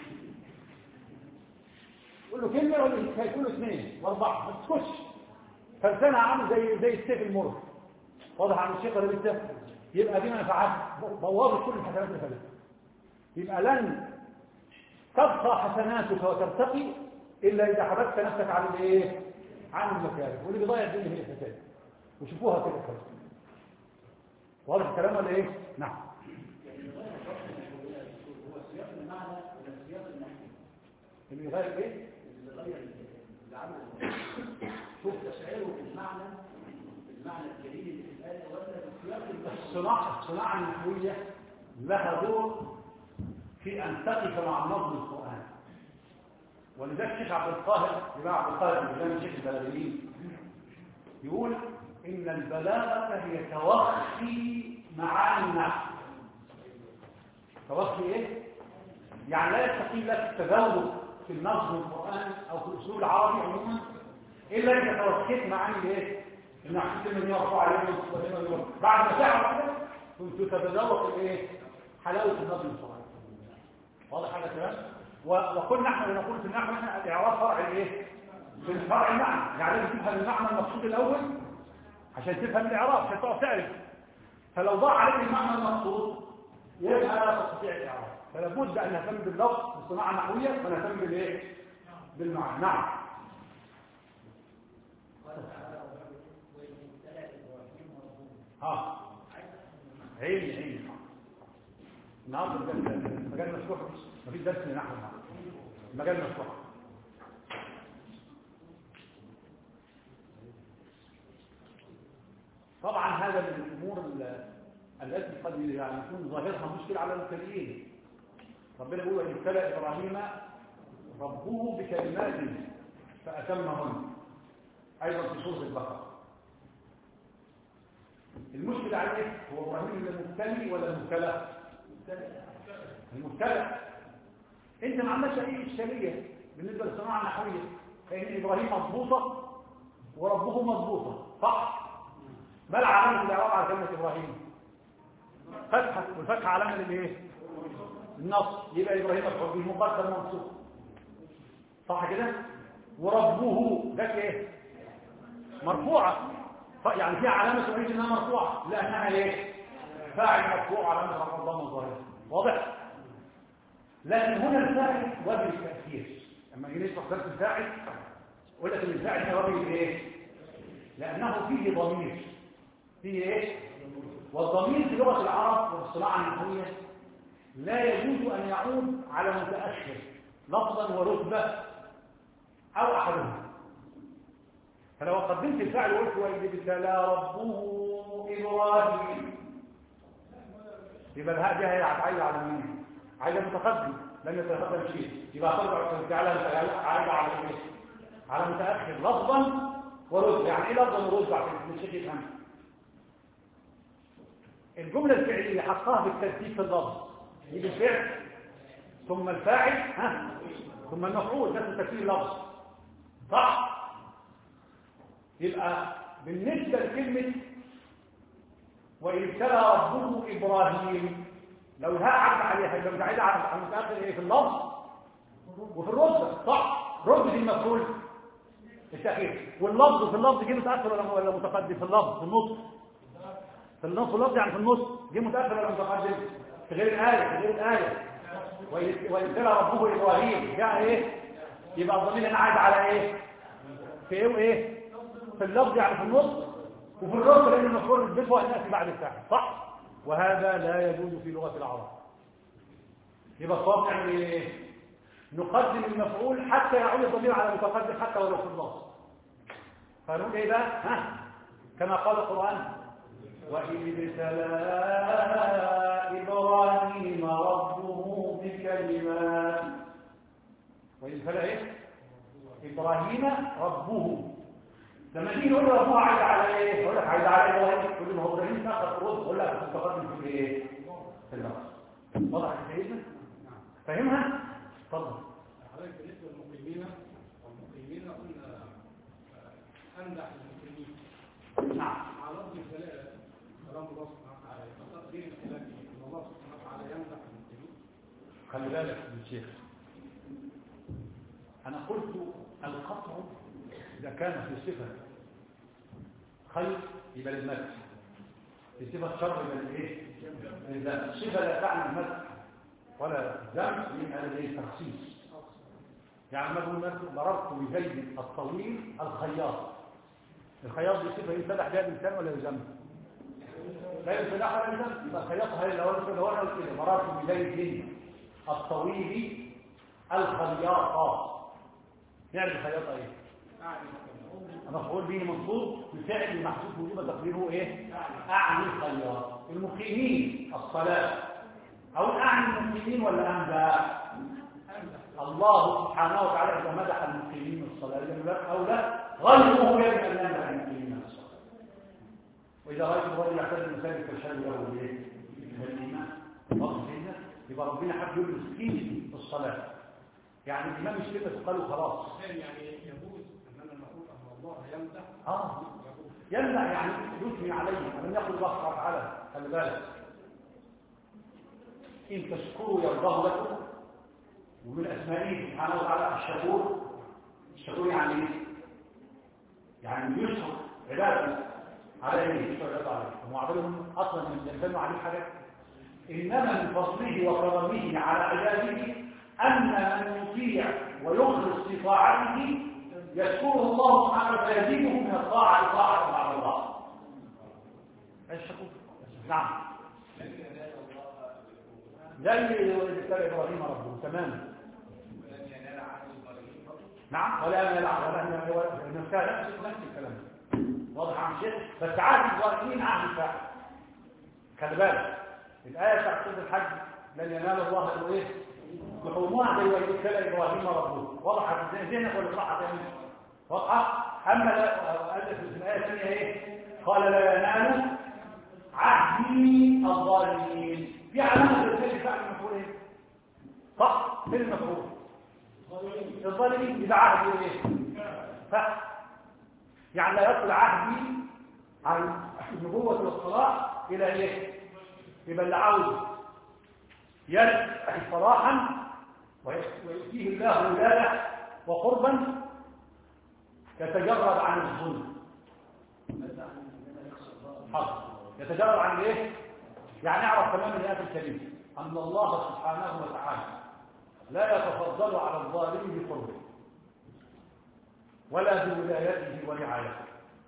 يقول له كلمه ولا يقول له اثنين واربعه، ما تسكتش. فلسانها عامل زي زي السيف المر. واضح عن الشيخ ولا لسه؟ يبقى دي منفعات بوظت كل الحسنات اللي فاتت. يبقى لن تبقى حسناتك وترتقي الا اذا حبست نفسك عن الايه؟ عن المكاره. واللي بيضيع الدنيا هي الفساد، وشوفوها كده خالص. واضح الكلام ولا ايه؟ نعم. هو سياق المعنى ولا سياق النحو؟ اللي يغير ايه؟ اللي غير العمل. شوف تشعيره المعنى المعنى الجديد اللي في الآية ولا سياق الصناعة الصناعة النحوية لها دور في أن تقف مع نظم القرآن. ولذلك الشيخ عبد القاهر جماعة عبد القاهر بن الشيخ البلاغيين يقول إن البلاغة هي توخي معاني النحو. توقف ايه؟ يعني لا يستقيم لك التذوق في النظم القرآني او في الاسلوب العربي عموما الا اذا توقفت معاني الايه؟ النحو اللي يرفع عليه بعد ما تعرف كده كنت تتذوق الايه؟ حلاوه النظم القرآني. واضح هذا الكلام؟ وقلنا احنا نقول في النحو احنا الاعراب فرع الايه؟ في فرع المعنى، يعني لازم تفهم المعنى المقصود الاول عشان تفهم الاعراب عشان تعرف تعرف. فلو ضاع عليك المعنى المقصود يبقى لا تستطيع الاعراب. فلا بد ان نهتم باللفظ بالصناعه النحويه ونهتم بالايه؟ بالمعنى. نعم. ها عيني عيني النهارده المجال مفتوح، مفيش درس لنحو النهارده، المجال مفتوح. طبعا هذا من الامور التي قد يعني يكون ظاهرها مشكله على المبتدئين. ربنا بيقول ان ابتلى ابراهيم ربه بكلمات فاتمهن، ايضا في سوره البقره. المشكله عليه هو ابراهيم المبتلي ولا المبتلى؟ المبتلى. انت ما عندكش اي اشكاليه بالنسبه للصناعه النحويه، فان ابراهيم مضبوطه وربه مضبوطه، صح؟ ما العلامه الاعراب على كلمه ابراهيم؟ فتحه، والفتحه علامه للايه؟ النصب. يبقى ابراهيم مفعول به مقدر منصوب، صح كده؟ وربه ده ايه؟ مرفوعه، يعني فيها علامه تؤكد انها مرفوعه لانها ايه؟ فاعل مرفوع علامه رفع الضمه الظاهره. واضح؟ لكن هنا الفاعل وجه التاثير. لما يجي نشرح درس الفاعل يقول لك ان الفاعل ده وجه الايه؟ لانه فيه ضمير. فيه ايه؟ والضمير في لغه العرب والصناعه النحويه لا يجوز ان يعود على متاخر لفظا ورتبه او احدهما. فلو قدمت الفعل وقلت واذ ابتلى ربه ابراهيم، يبقى الهاء دي هتعيد على مين؟ عايزه متقدم، لن يتقدم شيء، يبقى ترجع ترجعها عايده على ايه؟ على متاخر لفظا ورتبه. يعني ايه لفظا ورتبه عشان الشيخ يفهم؟ الجمله الفعليه حقها بالترتيب في اللفظ، يجي الفعل ثم الفاعل ها ثم المفعول، ده ترتيب اللفظ، صح؟ يبقى بالنسبه لكلمه وإذ ابتلى ربه ابراهيم، لو الهاء عدى عليها يبقى متعيد على المتاخر ايه؟ في اللفظ وفي الرتبه، صح؟ رتبه المفعول التاخير، واللفظ في اللفظ جه متاخر ولا ولا متقدم؟ في اللفظ في النص، في النص في اللفظ يعني في النص جه متاخر ولا متقدم؟ في غير الايه، في غير الايه. وإذ ابتلى ربه ابراهيم جاء ايه؟ يبقى الضمير هنا عايد على ايه؟ في ايه وايه؟ في اللفظ يعني في النص وفي الرتبه، لان المفعول بالفعل ياتي بعد الفاعل، صح؟ وهذا لا يجوز في لغه العرب. يبقى الصواب نعمل ايه؟ نقدم المفعول حتى يعود الضمير على المتقدم حتى ولو في اللفظ. فنقول ايه بقى؟ ها كما قال القران وإذ ابتلى إبراهيم ربه بكلمات. وإذ ابتلى إيه؟ إبراهيم ربه. لما تيجي نقول ربه عايز على إيه؟ يقول لك عايز على إبراهيم، تقول له هو إبراهيم فقط رد، يقول لك متقدم في إيه؟ في اللفظ. واضح يا سيدنا؟ فاهمها؟ اتفضل. حضرتك بالنسبة للمقيمين والمقيمين قلنا أمدح المقيمين. نعم. على لفظ الجلالة كلام الله سبحانه وتعالى، فتقدير الخلاف ان الله سبحانه وتعالى يمدح المسلمين. خلي بالك يا شيخ، انا قلت القطع اذا كان في صفه خير يبقى للمدح، في صفه شر يبقى للايه؟ للذم. الصفه لا تعني المدح ولا الذم، يبقى للتخصيص. يعني مثلا مررت بزيد الطويل الخياط، الخياط دي صفه يمتدح بها الانسان ولا يذم؟ لا يمتدح ولا يذم. يبقى الخياط هي لو لو انا قلت كده مررت بزيد الطويل الخياط، يعني الخياطه ايه؟ مفعول به منصوب بفعل محذوف وجوب تقديره ايه؟ اعني الخياط. المقيمين الصلاه، او اعني المقيمين ولا امدح؟ الله سبحانه وتعالى اذا مدح المقيمين الصلاه يبقى اولى غيره يجب ان يمدح المقيمين الصلاه. واذا رايت الرجل يعتد المساجد فاشهدوا له بايه؟ يبقى ربنا حب يبرز قيمة الصلاة. يعني الإمام مش كلمة قالوا خلاص. يعني يجوز أننا نقول أن الله يمدح آه يمدح يعني يثني عليه. ألم يقل الله سبحانه وتعالى خلي بالك إن تشكروا يرضاه لكم، ومن أسمائه سبحانه وتعالى الشكور. الشكور يعني إيه؟ يعني يشكر عباده على إيه؟ يشكر عباده عليه. هم عبادهم أصلا من ينزلوا عليه حاجات. إنما من فضله وكرمه على عباده أن من يطيع ويخلص في طاعته يشكره الله سبحانه ويزيده من الطاعة طاعة مع الله. الشكور نعم زي ذكر إبراهيم ربه تماما. نعم ولا ينال ولا نفسها نفس الكلام واضح عن شيء. بس عهد الظالمين عهد الفاعل. خلي بالك الآية بتاعت سورة الحج لن ينال الله إلا إيه؟ لحومها زي ويذكر إبراهيم ربه. واضحة ذهنك ولا صراحة ثانية؟ واضحة. أما ألف في الآية الثانية إيه؟ قال لا ينال عهدي الظالمين. في علامة الفعل فعل المفعول إيه؟ صح؟ فين المفعول؟ الظالمين إذا عهدي إيه؟ ف يعني لا يصل عهدي عن النبوة والصلاة إلى إيه؟ يبقى اللي عاوز يرجع صلاحا ويؤتيه الله ولاده وقربا يتجرد عن الظلم. حق يتجرد عن ايه؟ يعني اعرف تماما الآية الكريمة أن الله سبحانه وتعالى لا يتفضل على الظالم بقربه ولا بولايته ورعايته.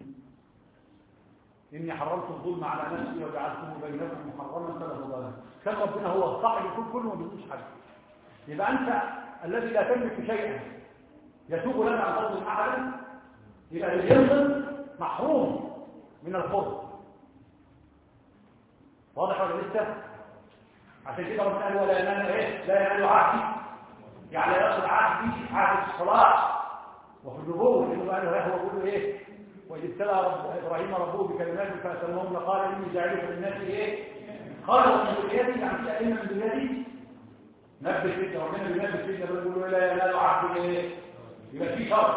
إني حرمت الظلم على نفسي وجعلته بينكم محرما فلا تظلموا. كان ربنا هو الصاحب يكون كله ما بيقولش حاجه. يبقى أنت الذي لا تملك شيئا يتوب لك عن ظلم أحد، يبقى اللي يظلم محروم من القرب. واضح ولا لسه؟ عشان كده ربنا قال ولا ينال ايه؟ لا ينال عهدي، يعني لا يصل عهدي عهد الصلاة وفي النبوة. لأنه قال له هو بيقول ايه؟ وإذ ابتلى رب إبراهيم ربه بكلمات فأتمهن قال إني جاعلك للناس إيه؟ قال ومن ذريتي يعني في أئمة من ذريتي نبه كده. ربنا بينبه كده بيقول له لا ينال عهد إيه؟ يبقى في شرط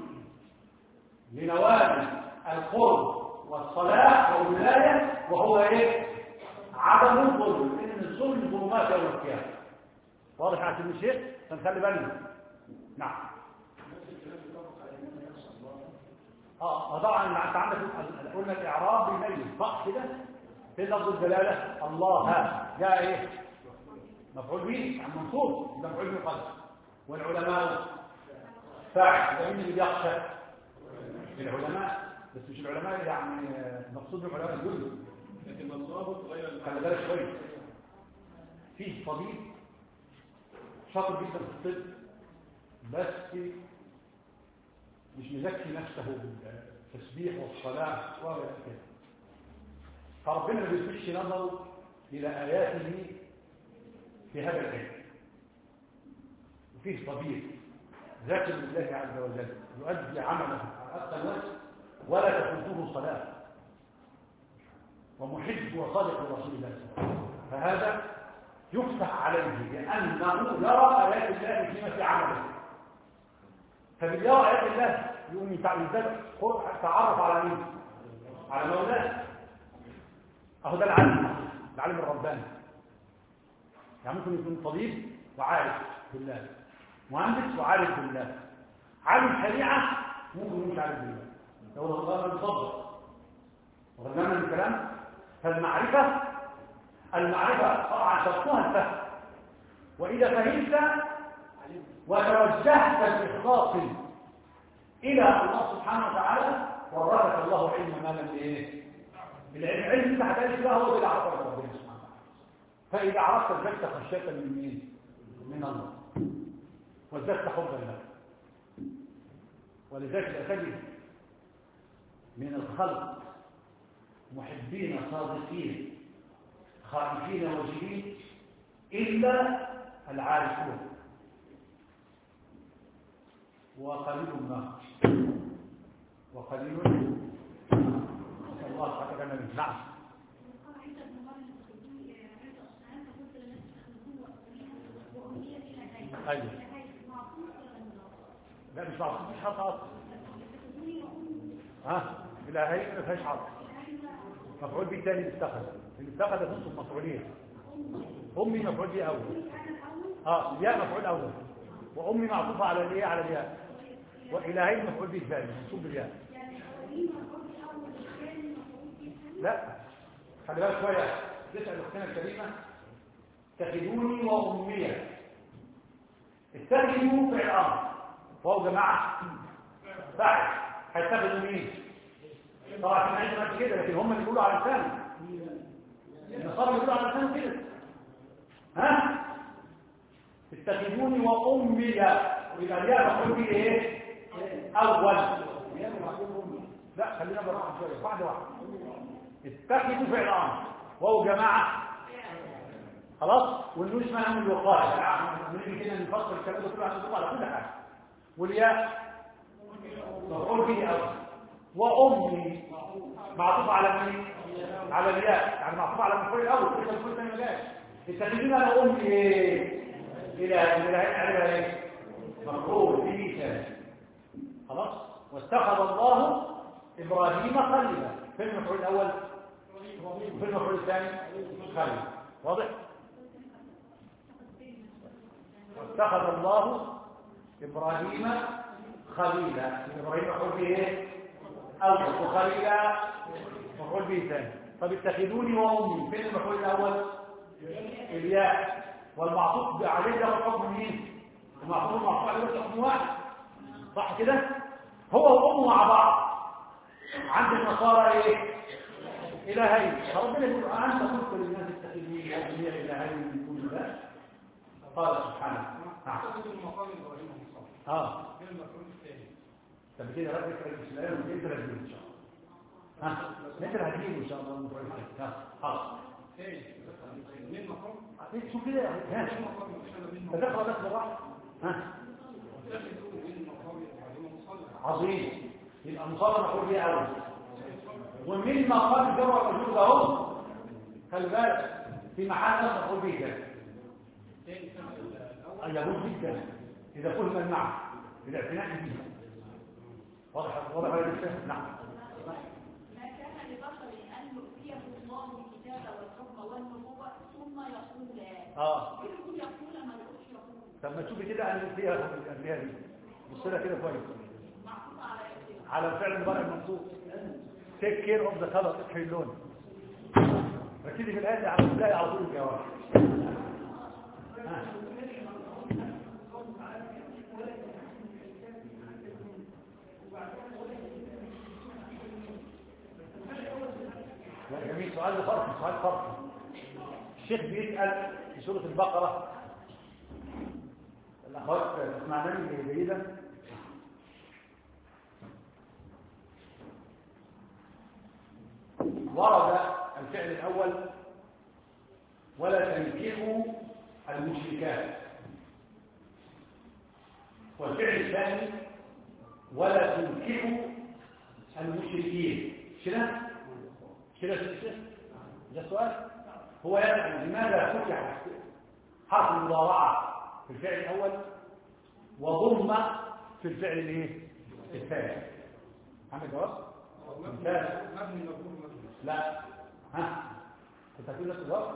لنوال القرب والصلاة والولاية وهو إيه؟ عدم الظلم. لأن الظلم ظلمات يوم القيامة. واضح يا سيدي الشيخ؟ فنخلي بالنا. نعم. اه طبعا انت عندك قلنا الاعراب بيميز صح كده. في لفظ الدلاله الله جاء ايه؟ مفعول به عن منصوب ده مفعول به قلب. والعلماء فاعل. ده مين اللي بيخشى؟ العلماء. بس مش العلماء يعني مقصود بالعلماء الجزء لكن الله غير. خلي بالك شويه. فيه طبيب شاطر جدا في الطب بس مش مزكي نفسه بالتسبيح والصلاة وغير كده. فربنا ما بيلفتش نظره إلى آياته في هذا العلم. وفيه طبيب ذاكر لله عز وجل يؤدي عمله على أقصى وجه ولا تفوته صلاة ومحب وصادق لرسول الله صلى الله عليه وسلم، فهذا يفتح عليه لأنه يرى آيات الله فيما في عمله. فباليرى آيات الله يقوم يتعلم تعرف على مين؟ على مولاه. اهو ده العلم، العلم الرباني. يعني ممكن يكون طبيب وعارف بالله، مهندس وعارف بالله، عالم شريعه ممكن مش عارف بالله. لو الله بيصدق وغنانا من الكلام. فالمعرفه المعرفه طبعا شرطها الفهم. واذا فهمت وتوجهت باخلاص إلى الله سبحانه وتعالى ورثك الله علم ما لم ايه؟ العلم علم انت هتعيش بقى هو اللي عرفك ربنا سبحانه وتعالى. فإذا عرفت ازددت خشية من مين؟ من الله. وازددت حبا له. ولذلك لا تجد من الخلق محبين صادقين خائفين وجلين إلا العارفون وقليل ما وقليل نسأل الله حتى كان منه. نعم. ايوه لا مش معطوف مش حرف اصلا ها الهي ما فيهاش حرف مفعول به ثاني اتخذ اتخذ نص المفعوليه امي مفعول به اول اه ياء مفعول اول وامي معطوفه على الايه على الياء والهي مفعول به ثاني منصوب بالياء لا خلي بالك شويه تسال اختنا الكريمه اتخذوني وامي اتخذوا فعل امر وهو جماعه فاعل هيتخذوا مين طبعا احنا عندنا كده لكن هم اللي بيقولوا على لسانهم النصارى بيقولوا على لسانهم كده ها اتخذوني وامي ويبقى الياء مفعول به ايه اول لا خلينا بالراحه شويه واحده واحده اتخذوا فعل امر وهو جماعه خلاص والنون اسمها نون الوقايه بنيجي كده نفصل الكلام ده كله هنطبق على كل حاجه والياء مفعول به اول وامي معطوف على مين على الياء يعني معطوف على المفعول الاول كده المفعول الثاني ما جاش التكليم على امي ايه الى الى على ايه مفعول به ثاني خلاص واتخذ الله ابراهيم خليلا في المفعول الاول وفي المفعول الثاني خليلا واضح واتخذ الله ابراهيم خليلا ابراهيم مفعول به ايه اول وخليلا مفعول به ثاني طب اتخذوني وامي فين المفعول الاول الياء والمعطوف عليه ده حكم مين المعطوف المعطوف عليه ده حكم واحد صح كده هو وامه مع بعض عند النصارى ايه الهين فربنا يقول انت قلت للناس اتخذوني وامي الهين من دون الله قال سبحانه نعم اه طب كده رد فكره الاسلام انت اللي هتجيبه ان شاء الله ها انت اللي هتجيبه ان شاء الله المفروض ها خلاص ايه شوف كده ها تذكر بس بالراحه ها عظيم يبقى مصاب مفعول به اول ومن مقام جر الوجود اهو خلي بالك في محل مفعول به ده يجوز جدا اذا فهم المعنى بالاعتناء به واضح واضح ولا لسه نعم ما كان لبشر ان يؤتيه الله الكتاب والحكم والنبوه ثم يقول لا اه يقول يقول ما يقولش يقول طب ما تشوفي كده ان فيها فيها دي بص لها كده كويس معطوف على ايه على الفعل المضارع المنصوب تيك كير اوف ذا كلر اصحي اللون ركزي في الايه على تلاقي على طول الجواب لا جميل سؤال فرق سؤال فرق الشيخ بيسأل في سورة البقرة الأخوات تسمعناني جيدا ورد الفعل الأول ولا تنكحوا المشركات والفعل الثاني ولا تنكحوا المشركين شنو كده شيء ده السؤال هو يعني لماذا فتح حرف المضارعه في الفعل الاول وضم في الفعل الايه الثاني عندك جواب مثال لا ها انت هتقول نفس الجواب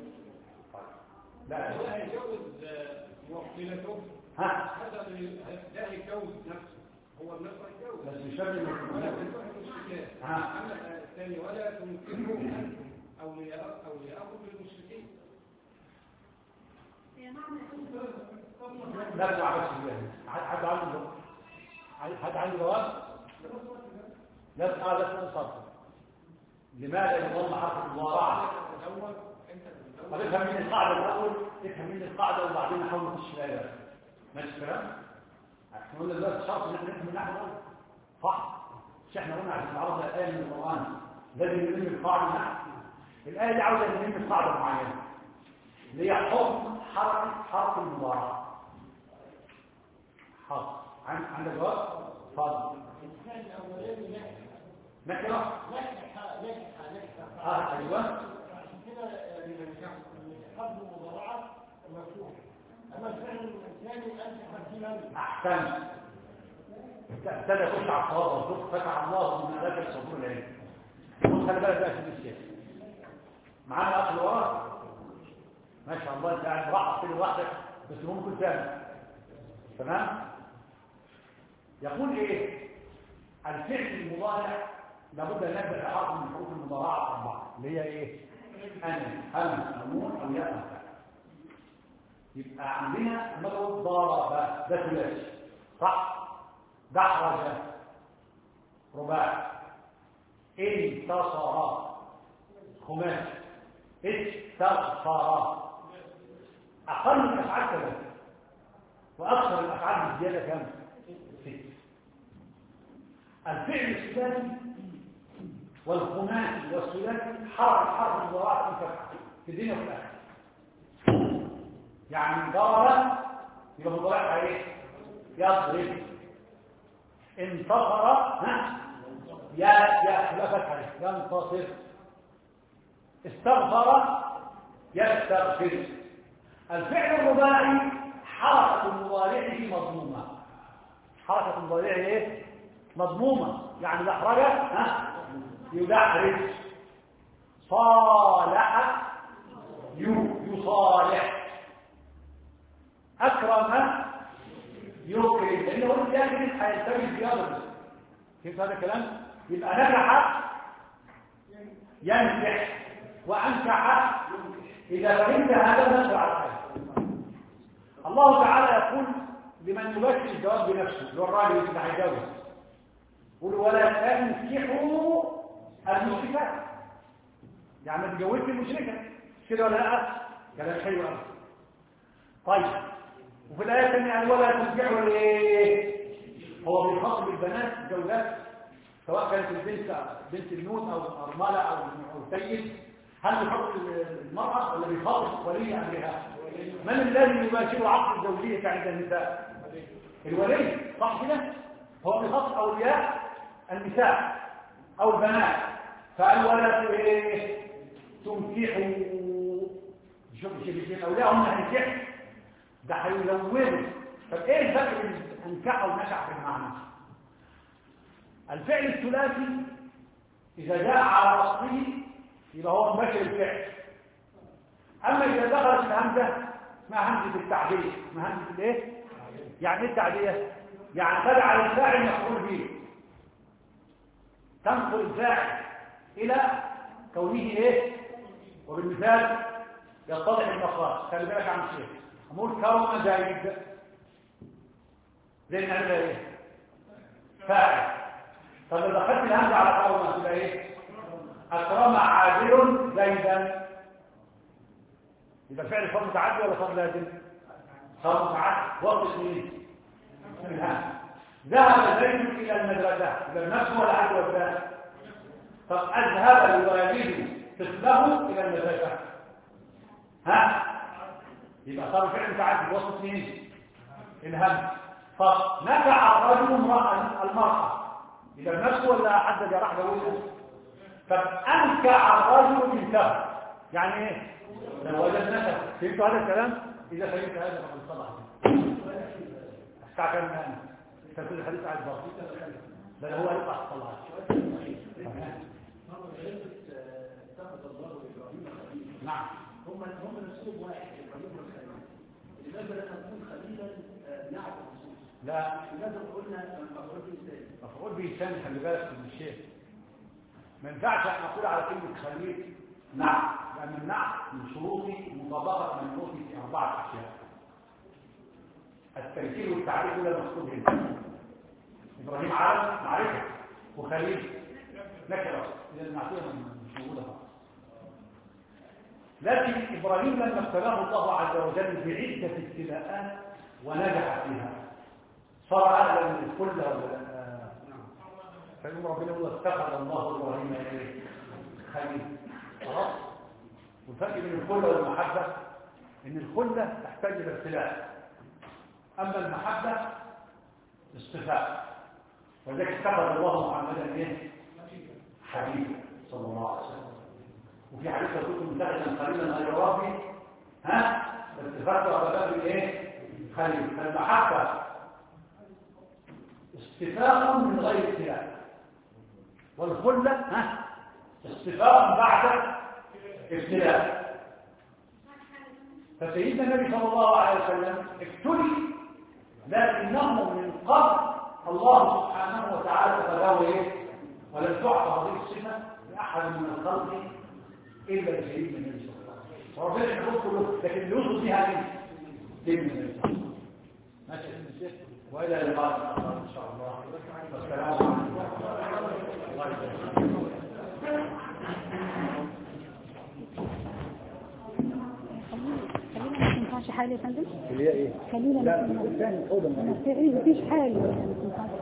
لا هو هيجوز وقيلته ها هذا ده يجوز نفسه هو النفس يجوز بس مش فاهم ها اما الثاني ولا تنكروا انتم اولياء اولياءكم للمشركين لا ما عملش كده حد عنده حد عنده جواب لا لا لا صرف لماذا يضم حرف المضارعه الاول انت طب افهم من القاعده الاول افهم من القاعده وبعدين نحاول نخش في الايه ماشي الكلام احنا قلنا دلوقتي شرط ان احنا نفهم النحو الاول صح مش احنا قلنا عشان نعرض الايه من القران لازم نلم القاعده النحو الايه دي عاوزه نلم قاعده معينه اللي هي حكم حركه حرف المضارعه حاضر عندك جواب اتفضل الثاني الاولاني نكره نكره نكره نكره نكره اه ايوه عشان كده حرف المضارعه مفتوح أما الفعل الثاني أنت حكيما. أحسن. ابتدى يخش على الصواب والصدق، فتح الله من آلاف الصدور العلم. خد خلي بالك بقى في الشيخ. معانا أخ وراه. ما شاء الله أنت قاعد راحة كل واحدة بس هو ممكن فاهم. تمام؟ يقول إيه؟ الفعل المضارع لابد أن نبدأ بحرف من حروف المضارعة أربعة اللي هي إيه؟ أن، هم، نون، أو ياء. يبقى عندنا مثل ضرب ده ثلاثي صح؟ دحرج رباعي، انتصر خماسي، استغفر. أقل الأفعال ثلاثة وأكثر الأفعال بالزيادة كم؟ ست. الفعل الثلاثي والخماسي والثلاثي حرف حرف المضارعة منفتحة في الدنيا وفي الآخرة. يعني ضرب يبقى مضارعها ايه؟ يضرب. انتصر ها يا يا يبقى فتحه ينتصر. استغفر يستغفر. الفعل الرباعي حركة مضارعه مضمومة. حركة مضارعه ايه؟ مضمومة، يعني دحرجة ها يدحرج. صالح يصالح. أكرم يكرم، لأنه هو الجاهل هيلتمس بيضرب. كيف هذا الكلام؟ يبقى نجح ينجح وأنجح. إذا فهمت هذا نشر على الحياة. الله تعالى يقول لمن يبشر الجواب بنفسه اللي هو الراجل اللي هيجاوب، يقول ولا تنكحوا المشركات، يعني ما تجوزش المشركة كده ولا لا؟ كلام حلو قوي. طيب وفي الآية الثانية قال ولا تنكحوا الايه؟ هو بيخاطب البنات الزوجات سواء كانت البنت بنت النون او ارمله او او سيد. هل بيخاطب المرأة ولا بيخاطب ولي امرها؟ من الذي يباشر عقد الزوجية عند النساء؟ الولي، صح كده؟ هو بيخاطب اولياء النساء او البنات. فقال ولا ايه؟ تنكحوا. شوف شوف اولياء هم هينكحوا، ده هيلونوا. طب ايه الفرق بين انكح ونكح في المعنى؟ الفعل الثلاثي اذا جاء على اصله يبقى هو مباشر الفعل. اما اذا دخلت الهمزه اسمها همزه التعديه. اسمها همزه الايه؟ يعني ايه التعديه؟ يعني تجعل الفاعل مفعول به، تنقل الفاعل الى كونه ايه؟ وبالمثال يتضح المقال. خلي بالك عن الشيء. أقول كرم زيد، زي نعملها ايه؟ فاعل. طب لو دخلت الهمزه على كرم تبقى ايه؟ اكرم عادل زيدا. يبقى فعل صار متعدي ولا صار لازم؟ صار متعدي. وقت مين؟ الهمزه. ذهب زيد الى المدرسه، يبقى النفس ولا عدل ولا؟ طب اذهب الوالد طفله الى المدرسه، ها؟ يبقى صار فعل متعدي. وسط مين؟ الهم. طب نكع الرجل امرأة المرأة، يبقى نفسه ولا حد جرح جوزه؟ طب انكع الرجل بنته، يعني ايه؟ لو وجد نسب. فهمتوا هذا الكلام؟ اذا فهمت هذا فقد صلح. استعكل من تنفيذ الحديث على الباطل بل هو يقع الصلاة. نعم. هم هم نفسهم واحد. لماذا لا نكون خليلا نعرف النصوص؟ لا، لماذا قلنا مفعول به ثاني؟ مفعول به ثاني. خلي بالك من الشيء، ما ينفعش ان نقول على كلمه خليل نعم، لان النعم من شروط مطابقه منقوص في اربعه اشياء. التمثيل والتعريف لا مقصود هنا. ابراهيم عالم معرفه، وخليل نكره، اذا المعصيه مش موجوده خالص. لكن إبراهيم لما ابتلاه الله عز وجل بعدة ابتلاءات ونجح فيها صار أهلا للكل. فإن ربنا يقول اتخذ الله إبراهيم خليل. خلاص. والفرق بين الخلة والمحبة إن الخلة تحتاج إلى ابتلاء، أما المحبة اصطفاء. ولذلك اتخذ الله محمدا إيه؟ حبيبا صلى الله عليه وسلم. وفي حديث يقول متخذا خليلا غير ربي ها اتفاق على باب الايه؟ خليل. المحبة استفاق من غير ابتلاء، والخلة ها استفاق بعد ابتلاء. فسيدنا النبي صلى الله عليه وسلم ابتلي، لكنه من قبل الله سبحانه وتعالى تبارك ايه؟ ولم تعطى هذه الصفة لأحد من الخلق إلا لسيدنا النبي صلى الله عليه وسلم. وربنا يحبه كله، لكن اللي يوصل بها مين؟ سيدنا النبي صلى الله عليه وسلم. ماشي يا سيدنا الشيخ، وإلى لقاء آخر إن شاء الله. والسلام عليكم ورحمة الله وبركاته. خلينا ما تنفعش حالي يا فندم. اللي هي ايه؟ خلينا لا الثاني اوضه ما فيش حالي يعني ما تنفعش.